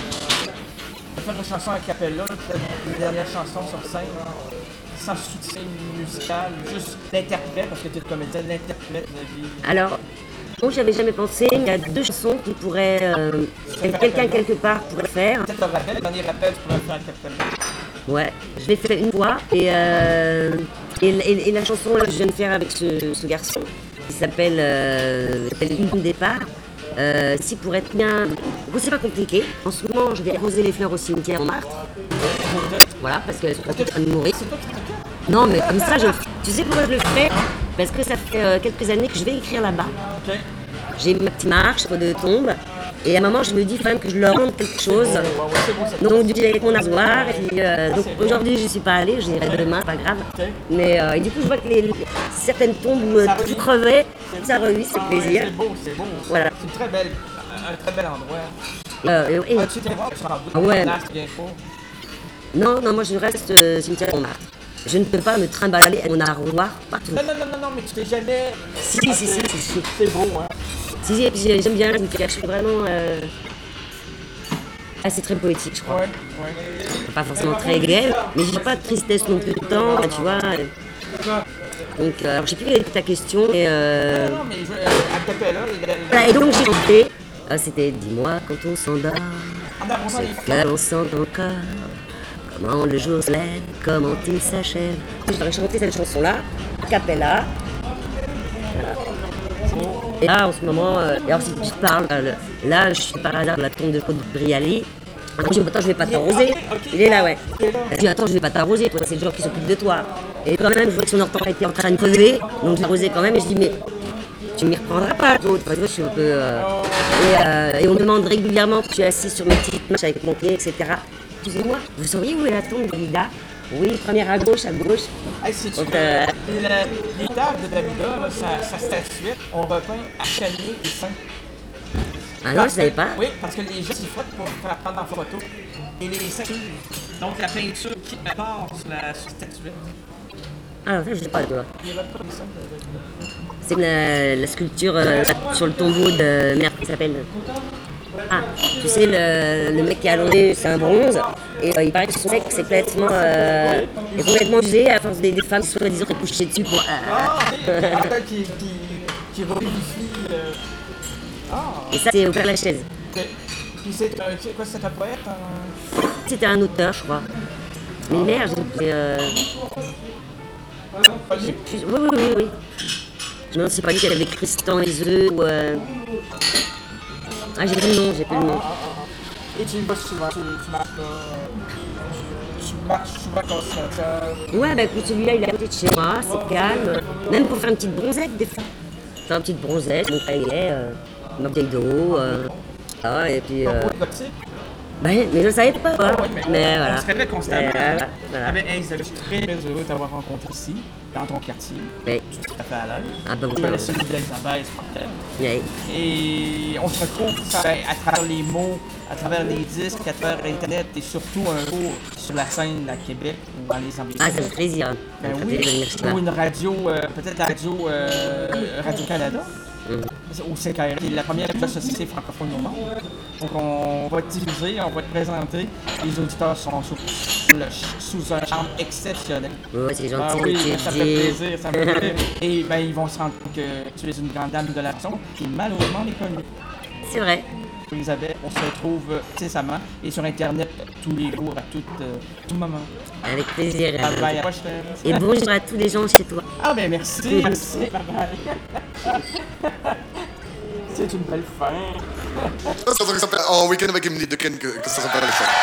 de faire une chanson a cappella, les dernières chansons sur scène, sans soutien musical, juste l'interprète, parce que tu es comme étais l'interprète de la vie? Alors, bon, j'avais jamais pensé, il y a deux chansons qui pourraient, euh, quelqu'un quelque part pourrait faire. Peut-être un rappel, le dernier rappel, tu pourrais faire un cappella. Ouais, je l'ai fait une fois, et, euh, et, et, et la chanson là, que je viens de faire avec ce, ce garçon, qui s'appelle euh, Une départ, euh, si pour être bien, c'est pas compliqué. En ce moment, je vais arroser les fleurs au cimetière en Marthe. Voilà, parce qu'elles sont en train de mourir. Non, mais comme ça, je, tu sais pourquoi je le fais? Parce que ça fait euh, quelques années que je vais écrire là-bas. Okay. J'ai ma petite marche de tombe. Et à un moment, je me dis quand même que je leur rende quelque chose. Donc, du coup, j'ai avec mon arrosoir. Et puis, euh, donc, aujourd'hui, je ne suis pas allée. Je n'irai demain, pas grave. Mais euh, et du coup, je vois que les, les, certaines tombes où euh, tout crevait, ça revit, c'est plaisir. C'est beau, c'est beau. Voilà. C'est une très belle, un très bel endroit. Euh, et, et, ah, tu t'es voir, ah ouais. Bien non, non, moi, je reste euh, cimetière Montmartre. Je ne peux pas me trimballer à mon arrosoir partout. Non, non, non, non, non, mais tu t'es jamais... Si, si, si, si, si. C'est beau, hein. Si, si, et puis j'aime bien, je me fais lâcher vraiment... Euh... Ah, c'est très poétique, je crois. Ouais, ouais. Pas forcément très gai, mais j'ai pas de tristesse non plus tout le temps, tu vois. Donc, euh, alors, je sais plus quelle était ta question, mais... Euh... Non, non, mais je, euh, à cappella... Voilà, et donc, j'ai chanté... Ah, c'était « Dis-moi quand on s'endort, ce qu'on sent encore... Comment le jour se lève, comment il s'achève. » J'aurais chanté cette chanson-là, a cappella. Voilà. Et là, en ce moment, euh, et alors si je parle, euh, là, je suis par hasard dans la tombe de Claude Brialy. Alors, je dis, attends, je vais pas t'arroser. Il est là, ouais. Je dis, attends, je vais pas t'arroser, toi, c'est le gens qui s'occupent de toi. Et quand même, je vois que son orthophonie était en train de crever, donc je l'arrosais quand même, et je dis, mais tu m'y reprendras pas, Claude. Parce que je suis un peu. Euh... Et, euh, et on me demande régulièrement que je suis assis sur mes petites marches avec mon pied, et cetera. excusez-moi, vous sauriez où est la tombe de Dalida? Oui, première à gauche, à gauche. Hey, c'est Donc, euh, le, les tables de Dalida, là, sa, sa statuette, on repeint à Chanier et Saint. Ah non, je savais pas. Oui, parce que les gens s'y frottent pour faire prendre en photo. Et les saints. Donc la peinture qui part sur la sur la statuette. Ah, en fait, je sais pas, toi. Il y avait pas des saints de Dalida. C'est la, la sculpture euh, sur le tombeau de... Merde, comment ça s'appelle? Ah, tu sais, le, le mec qui est allongé, c'est un bronze. Et euh, il paraît que son mec, c'est complètement... Euh, est complètement usé à force des, des femmes qui sont disant couchées dessus pour... Ah, quelqu'un qui, qui, qui revivifie... Euh... Ah. Et ça, c'est au Père Lachaise. Okay. Puis c'est euh, quoi, c'est un poète? Un... C'était un auteur, je crois. Mais merde, j'ai... Euh... Oui, oui, oui, oui. Je me demande si c'est pas lui qui avait écrit Tristan les œufs ou... Euh... Ah, j'ai plus le nom, j'ai plus le nom. Et tu vas souvent, tu, tu marches là... Tu marches souvent comme ça. Ouais, bah écoute, celui-là, il est à côté de chez moi, c'est calme. Même pour faire une petite bronzette, des fois. Faire une petite bronzette, mon cahier, euh, ma bouteille d'eau, euh... Ah, et puis... Euh... Ben, mais je ne savais pas, quoi. Ah, ouais, mais, mais on, voilà. on se réveille constamment. Euh, voilà. voilà. Ah, ben, hey, je suis très, très heureux de t'avoir rencontré ici, dans ton quartier. Oui. Je suis tout à fait à l'aise. Ah, ben, Je voilà. suis d'Elisabeth, oui. Et on se retrouve ça, ben, à travers les mots, à travers les disques, à travers Internet et surtout un jour sur la scène à Québec ou dans les ambitions. Ah, ça fait plaisir. Ben oui, ou une radio, euh, peut-être la radio euh, Radio-Canada. Ou C K R, qui est la première société francophone au monde. Donc on va te diffuser, on va te présenter. Les auditeurs sont sous, sous, le, sous un charme exceptionnel. Ouais, c'est gentil. Ah oui, c'est ça fait plaisir, ça me fait plaisir. Et ben ils vont se rendre compte que tu es une grande dame de la chanson qui malheureusement n'est connue. C'est vrai. Elisabeth, on se retrouve incessamment et sur Internet tous les jours, à tout, euh, tout moment. Avec plaisir. Bye bye, à la prochaine. Et bonjour à tous les gens chez toi. Ah ben merci, merci, bye bye. C'est une belle fin. Ça s'appelle En week-end avec Emily Dequesne que, que ça s'appelle le chant.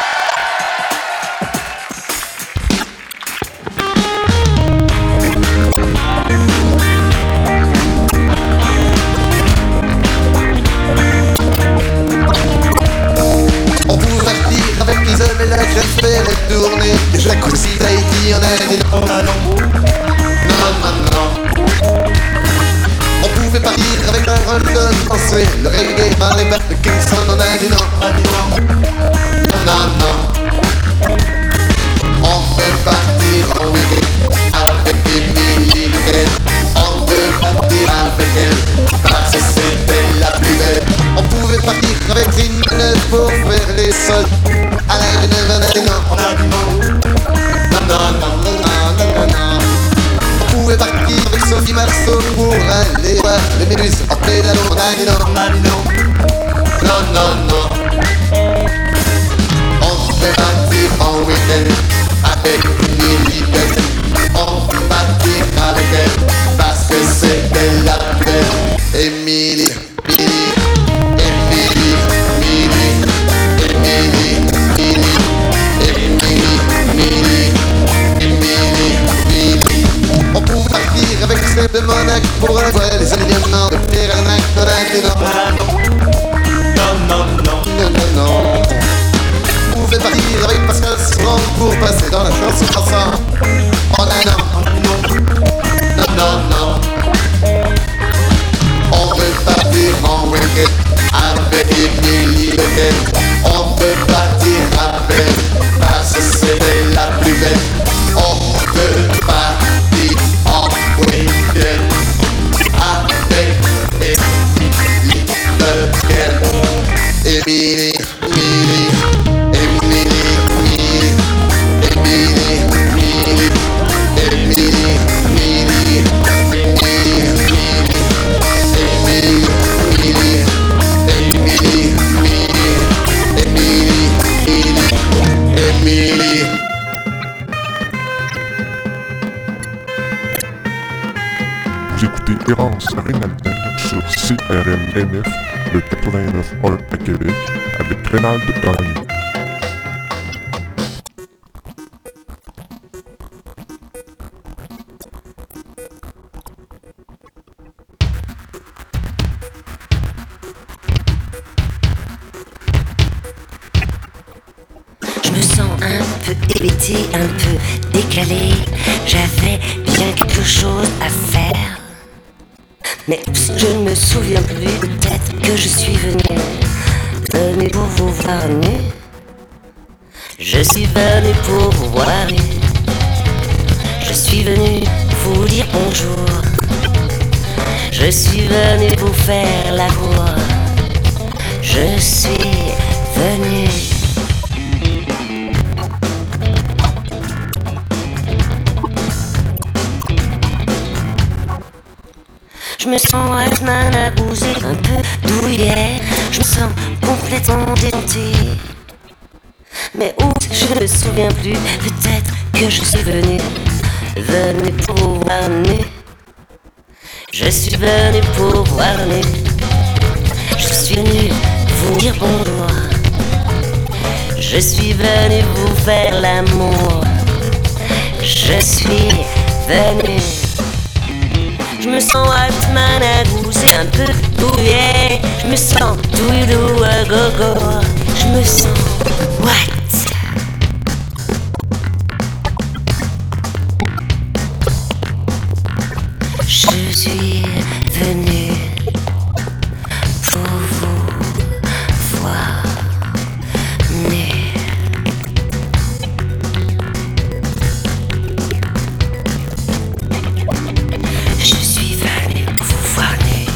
On pouvait partir avec les hommes et la jeune faire les tournées. Des jacuzzi Tahiti en Asie. Non, non, non, non, non. On pouvait partir avec un London français. Le reggae par les verts de Kingston. On a dit non, non, non, non. On peut partir en week-end avec Emily Dequesne. On peut partir avec elle parce que c'était la plus belle. On pouvait partir avec une manette pour faire les sols. À la Genève, on a dit non, on a dit non. Non, non, non, non, non, non, non. On pouvait partir avec Sophie Marceau pour aller voir les méduses en pédalo. On a dit non, on a dit non. Non, non, non. On peut partir en week-end avec Emily Dequesne. On peut partir avec elle parce que c'était la belle. Emily, Emily, Emily, Emily, Emily, Emily, Emily, Emily, Emily. On pouvait partir avec celle de Monaco pour un voile les éléments de Pérennac. On a dit non, non, non, non, non, non, non. On pouvait partir avec Pascal Strong pour passer dans la chanson ensemble. On a non, non, non, non. On veut partir en week-end avec Emily Dequesne. On peut partir avec parce que c'était la plus belle. On peut partir en week-end avec Emily Dequesne. Emily, Emily, Emily, Emily, Emily, Emily, Emily, Emily, Emily. Vous écoutez Errance Reynalden sur C R M N F, le quatre-vingt-neuf un à Québec, avec Reynald Gagné. Je me sens peu hébété, un peu décalé. J'avais bien quelque chose à faire. Mais je ne me souviens plus, peut-être que je suis venu, venu pour vous voir nu. Je suis venu pour vous voir nu. Je suis venu vous dire bonjour. Je suis venu vous faire la cour. Je suis venu. Je me sens Altman à bouger, un peu douillet. Je me sens complètement démonté. Mais où je ne me souviens plus, peut-être que je suis venu, venu pour vous voir nu. Je suis venu pour vous voir nu. Je suis venu vous dire bonjour. Je suis venu vous faire l'amour. Je suis venu. Je me sens Altman à bouger, un peu douillet. Je me sens doudou à gogo. Je me sens what? Je suis venu pour vous voir nu. Je suis venu pour vous voir nu.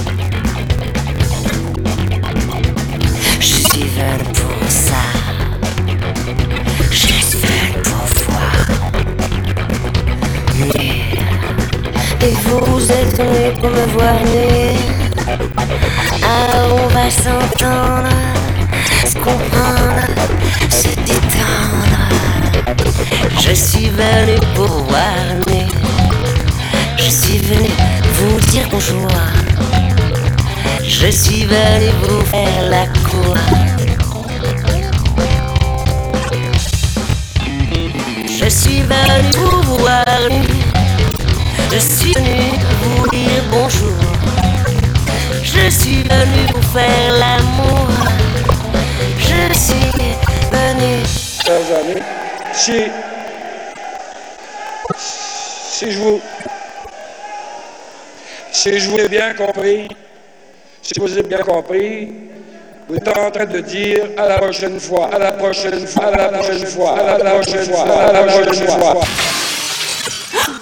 Je suis venu pour ça. Je suis venu pour voir nu. Et vous êtes venus pour me voir nu. Ah, on va s'entendre, se comprendre, se détendre. Je suis venu pour vous voir nu. Je suis venu vous dire bonjour. Je suis venu vous faire la cour. Je suis venu pour vous voir nu. Je suis venu vous dire bonjour. Je suis venu vous faire l'amour. Je suis venu. Chers amis, si, si je vous, si je vous ai bien compris, si vous avez bien compris, vous êtes en train de dire à la prochaine fois, à la prochaine fois, à la prochaine fois, à la prochaine fois, à la prochaine fois.